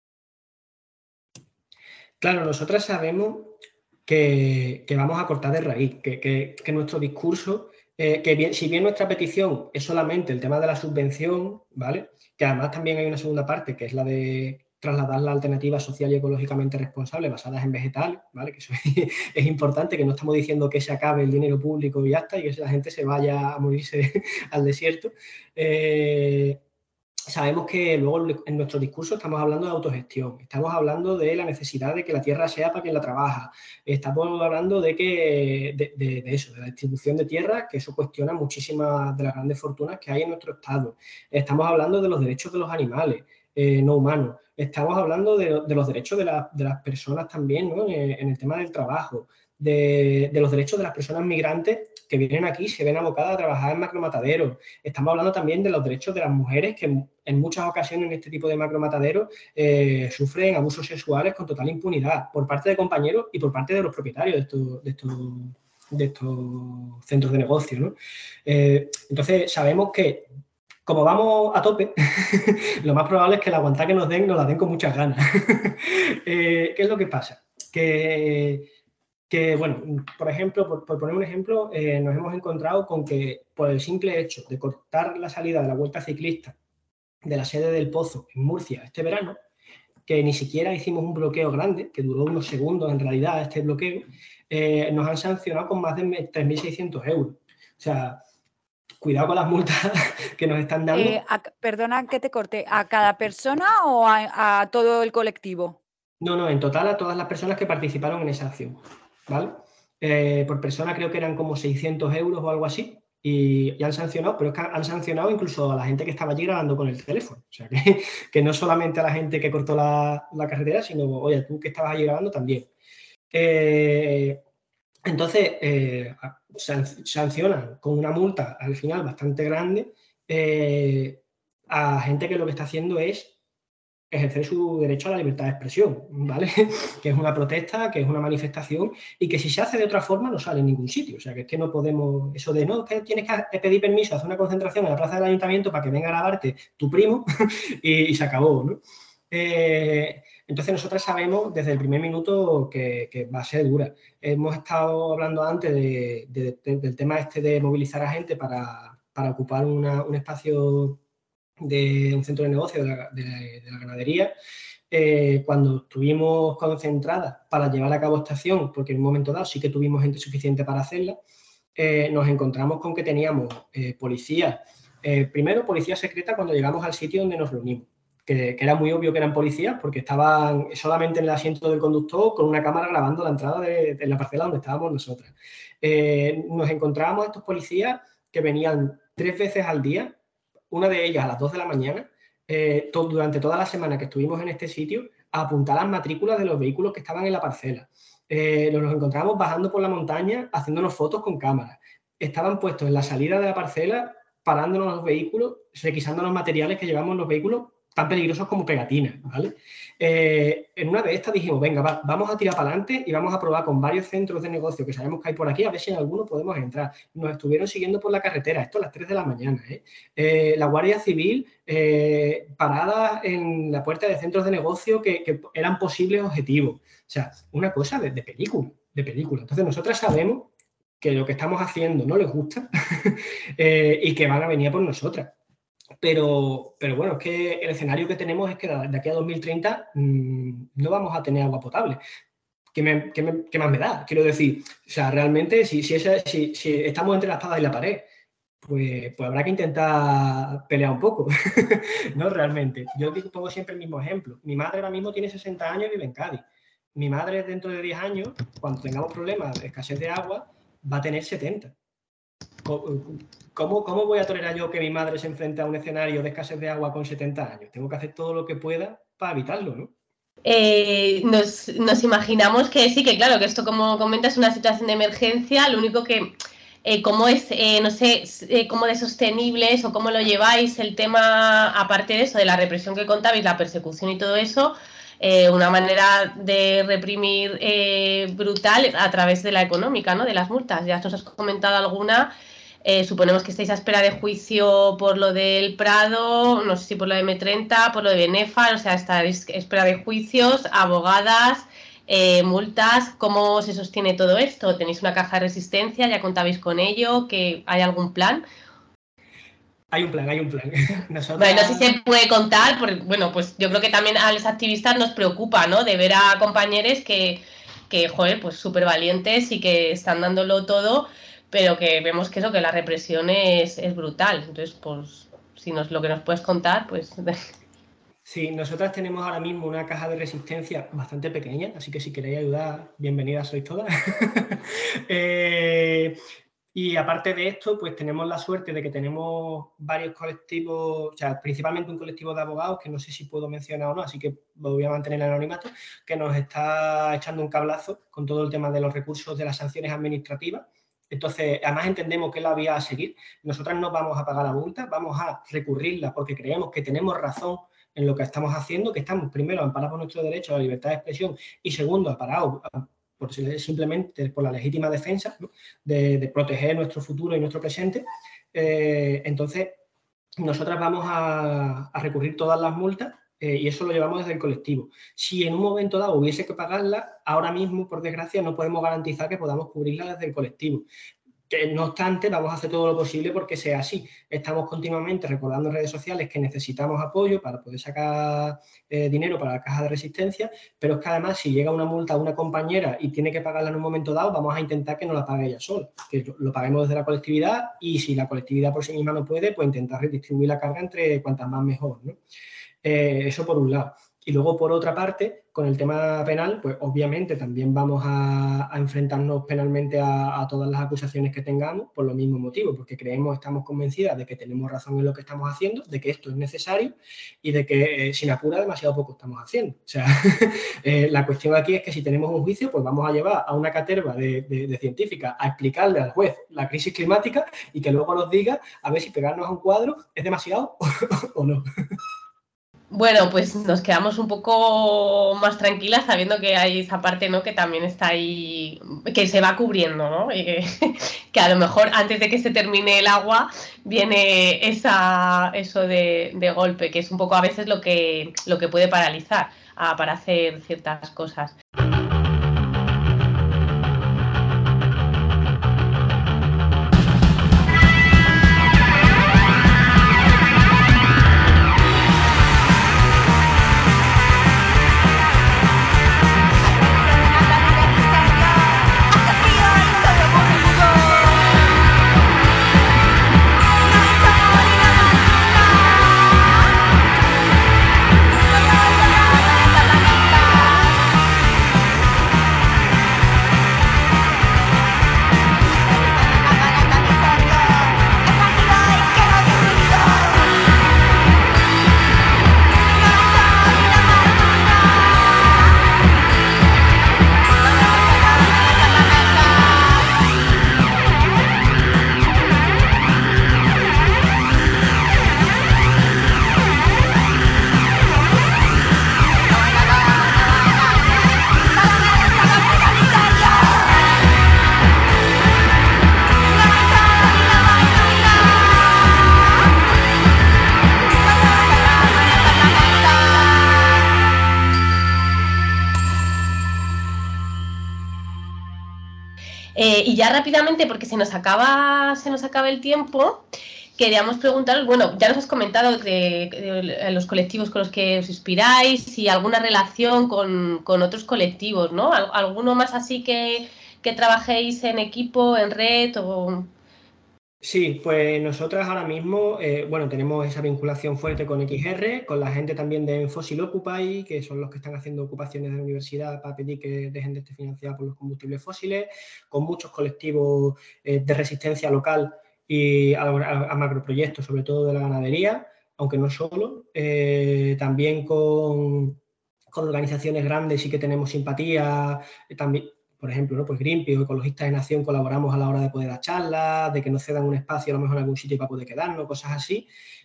Claro, nosotras sabemos que, que vamos a cortar de raíz, que, que, que nuestro discurso, eh, que bien, si bien nuestra petición es solamente el tema de la subvención, ¿vale? Que además también hay una segunda parte, que es la de trasladar la alternativa social y ecológicamente responsable basadas en vegetal, ¿vale? Que eso es, es importante, que no estamos diciendo que se acabe el dinero público y ya está, y que la gente se vaya a morirse al desierto. Eh, Sabemos que luego en nuestro discurso estamos hablando de autogestión, estamos hablando de la necesidad de que la tierra sea para quien la trabaja, estamos hablando de que de, de, de eso, de la distribución de tierra, que eso cuestiona muchísimas de las grandes fortunas que hay en nuestro estado. Estamos hablando de los derechos de los animales eh, no humanos. Estamos hablando de, de los derechos de, la, de las personas también, ¿no? en, en el tema del trabajo, de, de los derechos de las personas migrantes que vienen aquí y se ven abocadas a trabajar en macromataderos. Estamos hablando también de los derechos de las mujeres que en, en muchas ocasiones en este tipo de macromataderos eh, sufren abusos sexuales con total impunidad por parte de compañeros y por parte de los propietarios de estos, de estos, de estos centros de negocio, ¿no? Eh, entonces, sabemos que como vamos a tope, lo más probable es que la aguantada que nos den nos la den con muchas ganas. eh, ¿Qué es lo que pasa? Que... que, bueno, por ejemplo, por, por poner un ejemplo, eh, nos hemos encontrado con que por el simple hecho de cortar la salida de la vuelta ciclista de la sede del Pozo en Murcia este verano, que ni siquiera hicimos un bloqueo grande, que duró unos segundos en realidad este bloqueo, eh, nos han sancionado con más de tres mil seiscientos euros. O sea, cuidado con las multas que nos están dando. Eh, a, perdona que te corte, ¿a cada persona o a, a todo el colectivo? No, no, en total a todas las personas que participaron en esa acción, ¿vale? Eh, por persona creo que eran como seiscientos euros o algo así, Y, y han sancionado, pero es que han sancionado incluso a la gente que estaba allí grabando con el teléfono. O sea, que, que no solamente a la gente que cortó la, la carretera, sino, oye, tú que estabas allí grabando también. Eh, entonces, eh, sancionan con una multa al final bastante grande eh, a gente que lo que está haciendo es ejercer su derecho a la libertad de expresión, ¿vale? Que es una protesta, que es una manifestación y que si se hace de otra forma no sale en ningún sitio. O sea, que es que no podemos... Eso de, no, que tienes que pedir permiso, hacer una concentración en la plaza del ayuntamiento para que venga a grabarte tu primo y, y se acabó, ¿no? Eh, entonces, nosotros sabemos desde el primer minuto que, que va a ser dura. Hemos estado hablando antes de, de, de, del tema este de movilizar a gente para, para ocupar una, un espacio de un centro de negocio de la, de, de la ganadería. Eh, cuando estuvimos concentradas para llevar a cabo esta acción, porque en un momento dado sí que tuvimos gente suficiente para hacerla, eh, nos encontramos con que teníamos eh, policías, eh, primero policía secreta cuando llegamos al sitio donde nos reunimos, que, que era muy obvio que eran policías porque estaban solamente en el asiento del conductor con una cámara grabando la entrada de, de la parcela donde estábamos nosotras. Eh, nos encontrábamos a estos policías que venían tres veces al día, una de ellas a las dos de la mañana, eh, todo, durante toda la semana que estuvimos en este sitio, a apuntar las matrículas de los vehículos que estaban en la parcela. Eh, nos los encontramos bajando por la montaña, haciéndonos fotos con cámaras. Estaban puestos en la salida de la parcela, parándonos los vehículos, requisando los materiales que llevamos en los vehículos, tan peligrosos como pegatinas, ¿vale? Eh, en una de estas dijimos, venga, va, vamos a tirar para adelante y vamos a probar con varios centros de negocio que sabemos que hay por aquí, a ver si en alguno podemos entrar. Nos estuvieron siguiendo por la carretera, esto a las tres de la mañana, ¿eh? Eh, la Guardia Civil eh, parada en la puerta de centros de negocio que, que eran posibles objetivos. O sea, una cosa de, de película, de película. Entonces, nosotras sabemos que lo que estamos haciendo no les gusta eh, y que van a venir por nosotras. Pero, pero bueno, es que el escenario que tenemos es que de aquí a dos mil treinta mmm, no vamos a tener agua potable. ¿Qué, me, qué, me, ¿Qué más me da? Quiero decir, o sea, realmente si, si, esa, si, si estamos entre la espada y la pared, pues, pues habrá que intentar pelear un poco, ¿no? Realmente. Yo pongo siempre el mismo ejemplo. Mi madre ahora mismo tiene sesenta años y vive en Cádiz. Mi madre dentro de diez años, cuando tengamos problemas de escasez de agua, va a tener setenta. ¿Cómo, ¿Cómo voy a tolerar yo que mi madre se enfrente a un escenario de escasez de agua con setenta años? Tengo que hacer todo lo que pueda para evitarlo, ¿no? Eh, nos, nos imaginamos que sí, que claro, que esto, como comentas, es una situación de emergencia. Lo único que, eh, cómo es, eh, no sé, eh, cómo de sostenibles o cómo lo lleváis el tema, aparte de eso, de la represión que contabais, la persecución y todo eso, eh, una manera de reprimir eh, brutal a través de la económica, ¿no? De las multas. Ya nos has comentado alguna. Eh, suponemos que estáis a espera de juicio por lo del Prado, no sé si por lo de eme treinta, por lo de Benefa, o sea, estáis a espera de juicios, abogadas, eh, multas. ¿Cómo se sostiene todo esto? ¿Tenéis una caja de resistencia? ¿Ya contabais con ello? ¿Que hay algún plan? Hay un plan, hay un plan. Nosotras... Bueno, si se puede contar, porque, bueno, pues yo creo que también a los activistas nos preocupa, ¿no? De ver a compañeros que, que joder, pues súper valientes y que están dándolo todo, pero que vemos que eso, que la represión es, es brutal. Entonces, pues, si nos lo que nos puedes contar, pues... Sí, nosotras tenemos ahora mismo una caja de resistencia bastante pequeña, así que si queréis ayudar, bienvenidas sois todas. eh, y aparte de esto, pues tenemos la suerte de que tenemos varios colectivos, o sea, principalmente un colectivo de abogados, que no sé si puedo mencionar o no, así que voy a mantener el anonimato, que nos está echando un cablazo con todo el tema de los recursos de las sanciones administrativas. Entonces, además entendemos que es la vía a seguir. Nosotras no vamos a pagar la multa, vamos a recurrirla porque creemos que tenemos razón en lo que estamos haciendo, que estamos primero amparados por nuestro derecho a la libertad de expresión y segundo amparados por, simplemente por la legítima defensa, ¿no? de, de proteger nuestro futuro y nuestro presente. Eh, entonces, nosotras vamos a, a recurrir todas las multas eh, y eso lo llevamos desde el colectivo. Si en un momento dado hubiese que pagarla, ahora mismo, por desgracia, no podemos garantizar que podamos cubrirla desde el colectivo. Que, no obstante, vamos a hacer todo lo posible porque sea así. Estamos continuamente recordando en redes sociales que necesitamos apoyo para poder sacar eh, dinero para la caja de resistencia, pero es que además si llega una multa a una compañera y tiene que pagarla en un momento dado, vamos a intentar que no la pague ella sola, que lo paguemos desde la colectividad y si la colectividad por sí misma no puede, pues intentar redistribuir la carga entre cuantas más mejor, ¿no? Eh, eso por un lado. Y luego, por otra parte, con el tema penal, pues obviamente también vamos a, a enfrentarnos penalmente a, a todas las acusaciones que tengamos por los mismos motivos, porque creemos, estamos convencidas de que tenemos razón en lo que estamos haciendo, de que esto es necesario y de que eh, sin apura demasiado poco estamos haciendo. O sea, eh, la cuestión aquí es que si tenemos un juicio, pues vamos a llevar a una caterva de, de, de científicas a explicarle al juez la crisis climática y que luego nos diga a ver si pegarnos a un cuadro es demasiado o no. Bueno, pues nos quedamos un poco más tranquilas sabiendo que hay esa parte, ¿no?, que también está ahí, que se va cubriendo, ¿no? Y que, que a lo mejor antes de que se termine el agua viene esa, eso de, de golpe, que es un poco a veces lo que, lo que puede paralizar a, para hacer ciertas cosas. Eh, y ya rápidamente, porque se nos acaba, se nos acaba el tiempo, queríamos preguntaros, bueno, ya nos has comentado de, de, de los colectivos con los que os inspiráis y alguna relación con, con otros colectivos, ¿no? ¿Alguno más así que, que trabajéis en equipo, en red o...? Sí, pues nosotras ahora mismo, eh, bueno, tenemos esa vinculación fuerte con X R, con la gente también de Fossil Occupy, que son los que están haciendo ocupaciones de la universidad para pedir que dejen de estar financiadas por los combustibles fósiles, con muchos colectivos eh, de resistencia local y a, a, a macroproyectos, sobre todo de la ganadería, aunque no solo, eh, también con, con organizaciones grandes sí que tenemos simpatía, eh, también... Por ejemplo, ¿no? Pues Greenpeace o Ecologistas de Nación colaboramos a la hora de poder dar charlas, de que nos cedan un espacio a lo mejor en algún sitio para poder quedarnos, cosas así.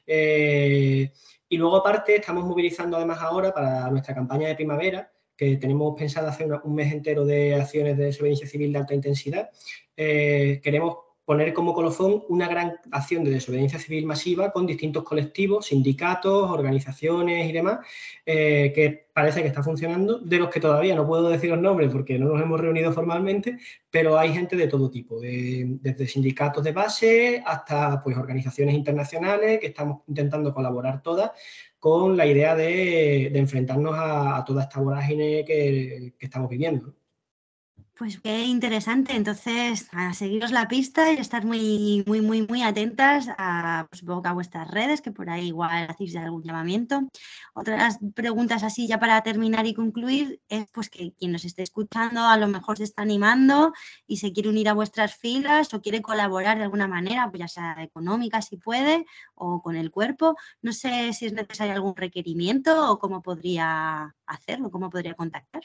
Eh, y luego, aparte, estamos movilizando además ahora para nuestra campaña de primavera, que tenemos pensado hacer una, un mes entero de acciones de desobediencia civil de alta intensidad. Eh, queremos poner como colofón una gran acción de desobediencia civil masiva con distintos colectivos, sindicatos, organizaciones y demás, eh, que parece que está funcionando, de los que todavía no puedo decir los nombres porque no nos hemos reunido formalmente, pero hay gente de todo tipo, de, desde sindicatos de base hasta pues, organizaciones internacionales que estamos intentando colaborar todas con la idea de, de enfrentarnos a, a toda esta vorágine que, que estamos viviendo. Pues qué interesante. Entonces, a seguiros la pista y estar muy, muy, muy, muy atentas a, pues, supongo que a vuestras redes, que por ahí igual hacéis algún llamamiento. Otras preguntas así ya para terminar y concluir es pues que quien nos esté escuchando a lo mejor se está animando y se quiere unir a vuestras filas o quiere colaborar de alguna manera, pues ya sea económica si puede o con el cuerpo. No sé si es necesario algún requerimiento o cómo podría hacerlo, cómo podría contactar.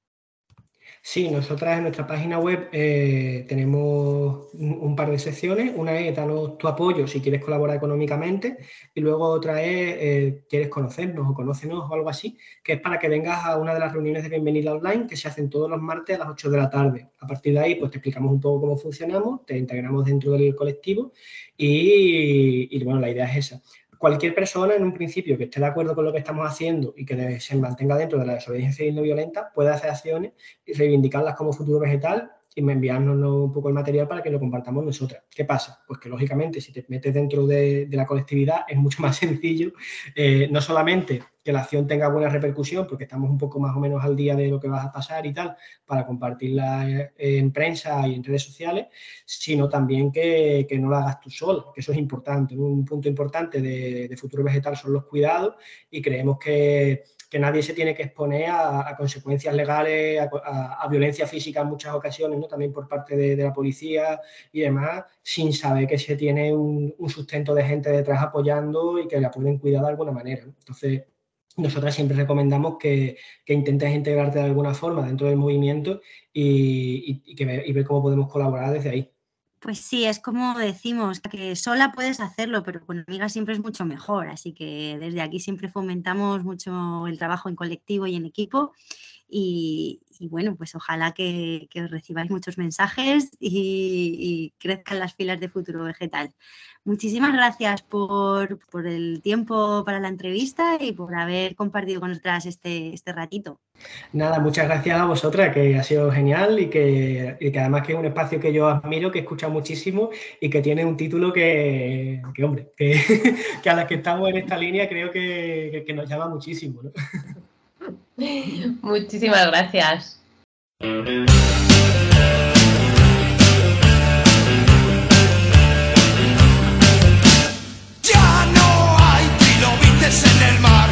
Sí, nosotras en nuestra página web eh, tenemos un, un par de secciones. Una es danos tu apoyo si quieres colaborar económicamente y luego otra es eh, quieres conocernos o conócenos o algo así, que es para que vengas a una de las reuniones de bienvenida online que se hacen todos los martes a las ocho de la tarde. A partir de ahí pues te explicamos un poco cómo funcionamos, te integramos dentro del colectivo y, y bueno, la idea es esa. Cualquier persona en un principio que esté de acuerdo con lo que estamos haciendo y que se mantenga dentro de la desobediencia civil no violenta puede hacer acciones y reivindicarlas como Futuro Vegetal y enviarnos un poco el material para que lo compartamos nosotras. ¿Qué pasa? Pues que lógicamente si te metes dentro de, de la colectividad es mucho más sencillo, eh, no solamente que la acción tenga buena repercusión, porque estamos un poco más o menos al día de lo que va a pasar y tal, para compartirla en prensa y en redes sociales, sino también que, que no lo hagas tú solo, que eso es importante. Un punto importante de, de Futuro Vegetal son los cuidados y creemos que que nadie se tiene que exponer a, a consecuencias legales, a, a, a violencia física en muchas ocasiones, ¿no? También por parte de, de la policía y demás, sin saber que se tiene un, un sustento de gente detrás apoyando y que la pueden cuidar de alguna manera, ¿no? Entonces, nosotras siempre recomendamos que, que intentes integrarte de alguna forma dentro del movimiento y, y, y, que ve, y ver cómo podemos colaborar desde ahí. Pues sí, es como decimos, que sola puedes hacerlo, pero con amigas siempre es mucho mejor. Así que desde aquí siempre fomentamos mucho el trabajo en colectivo y en equipo. Y, y bueno, pues ojalá que, que os recibáis muchos mensajes y, y crezcan las filas de Futuro Vegetal. Muchísimas gracias por, por el tiempo para la entrevista y por haber compartido con nosotras este, este ratito. Nada, muchas gracias a vosotras, que ha sido genial y que, y que además que es un espacio que yo admiro, que he escuchado muchísimo y que tiene un título que, que hombre, que, que a las que estamos en esta línea creo que, que, que nos llama muchísimo, ¿no? Muchísimas gracias. Ya no hay trilobites en el mar.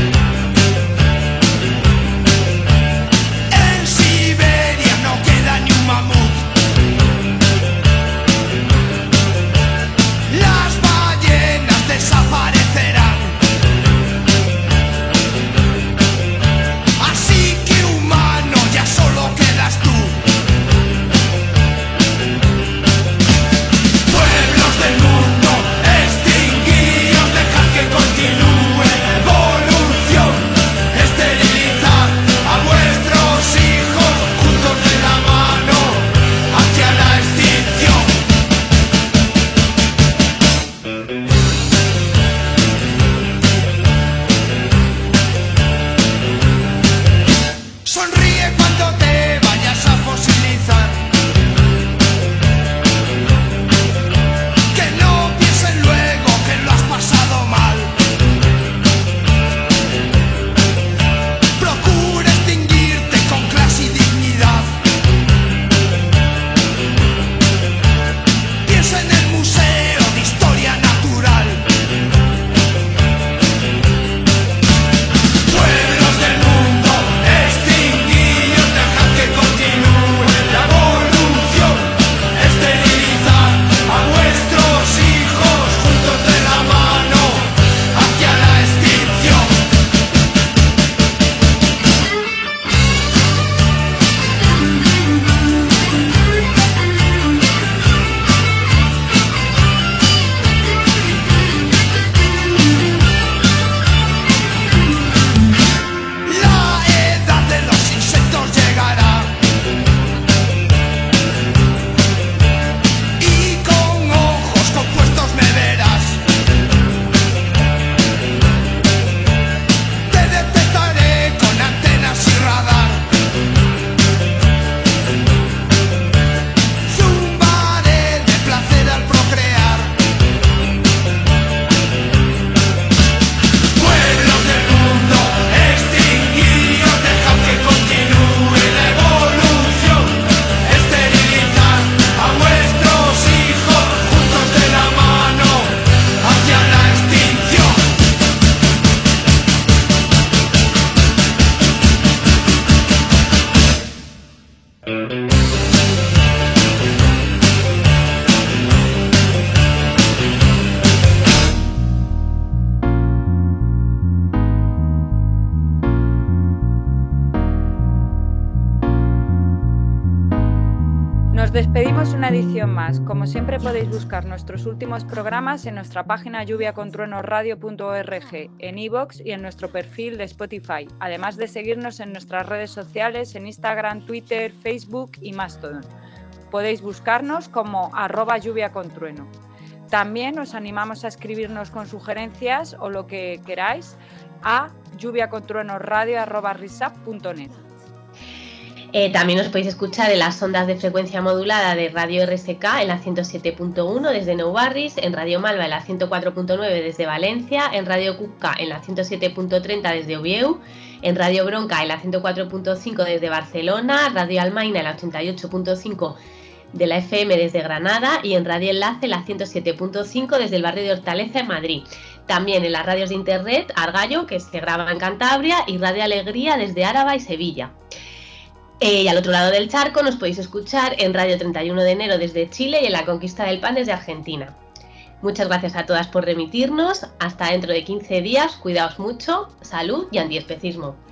En Siberia no queda ni un mamut. Las ballenas desaparecerán. Así que humano, ya solo quedas tú. Pueblos del mundo, extinguidos, dejad que continúe la evolución. Esterilizad a vuestros hijos, juntos de la mano, hacia la extinción. Sonríe cuando te vayas a fosilizar. Que no piensen luego que lo has pasado mal. Procura extinguirte con clase y dignidad. Piensa en el Museo de Historia Natural. Pueblos del mundo, extinguidos, dejad que continúe la evolución. Esterilizad a vuestros hijos, juntos de la mano, hacia la extinción. La edad de los insectos llegará. Y con ojos compuestos me verás. Te detectaré con antenas y radar. Zumbaré de placer al procrear. Pueblos del mundo, extinguidos, dejad que continúe la evolución. Esterilizad a vuestros hijos, juntos de la mano, hacia la extinción. Nos despedimos una edición más. Como siempre podéis buscar nuestros últimos programas en nuestra página lluvia con truenos radio punto org, en iVoox y en nuestro perfil de Spotify, además de seguirnos en nuestras redes sociales en Instagram, Twitter, Facebook y Mastodon. Podéis buscarnos como arroba lluvia con trueno. También os animamos a escribirnos con sugerencias o lo que queráis a lluvia con truenos radio arroba risap punto net. Eh, también os podéis escuchar en las ondas de frecuencia modulada de Radio R S K en la ciento siete punto uno desde Nou Barris, en Radio Malva en la ciento cuatro punto nueve desde Valencia, en Radio Cupca en la ciento siete punto treinta desde Oviedo, en Radio Bronca en la ciento cuatro punto cinco desde Barcelona, Radio Almaina en la ochenta y ocho punto cinco de la F M desde Granada y en Radio Enlace en la ciento siete punto cinco desde el barrio de Hortaleza en Madrid. También en las radios de internet, Argallo, que se graba en Cantabria, y Radio Alegría desde Áraba y Sevilla. Eh, y al otro lado del charco nos podéis escuchar en Radio treinta y uno de enero desde Chile y en La Conquista del Pan desde Argentina. Muchas gracias a todas por remitirnos. Hasta dentro de quince días. Cuidaos mucho. Salud y antiespecismo.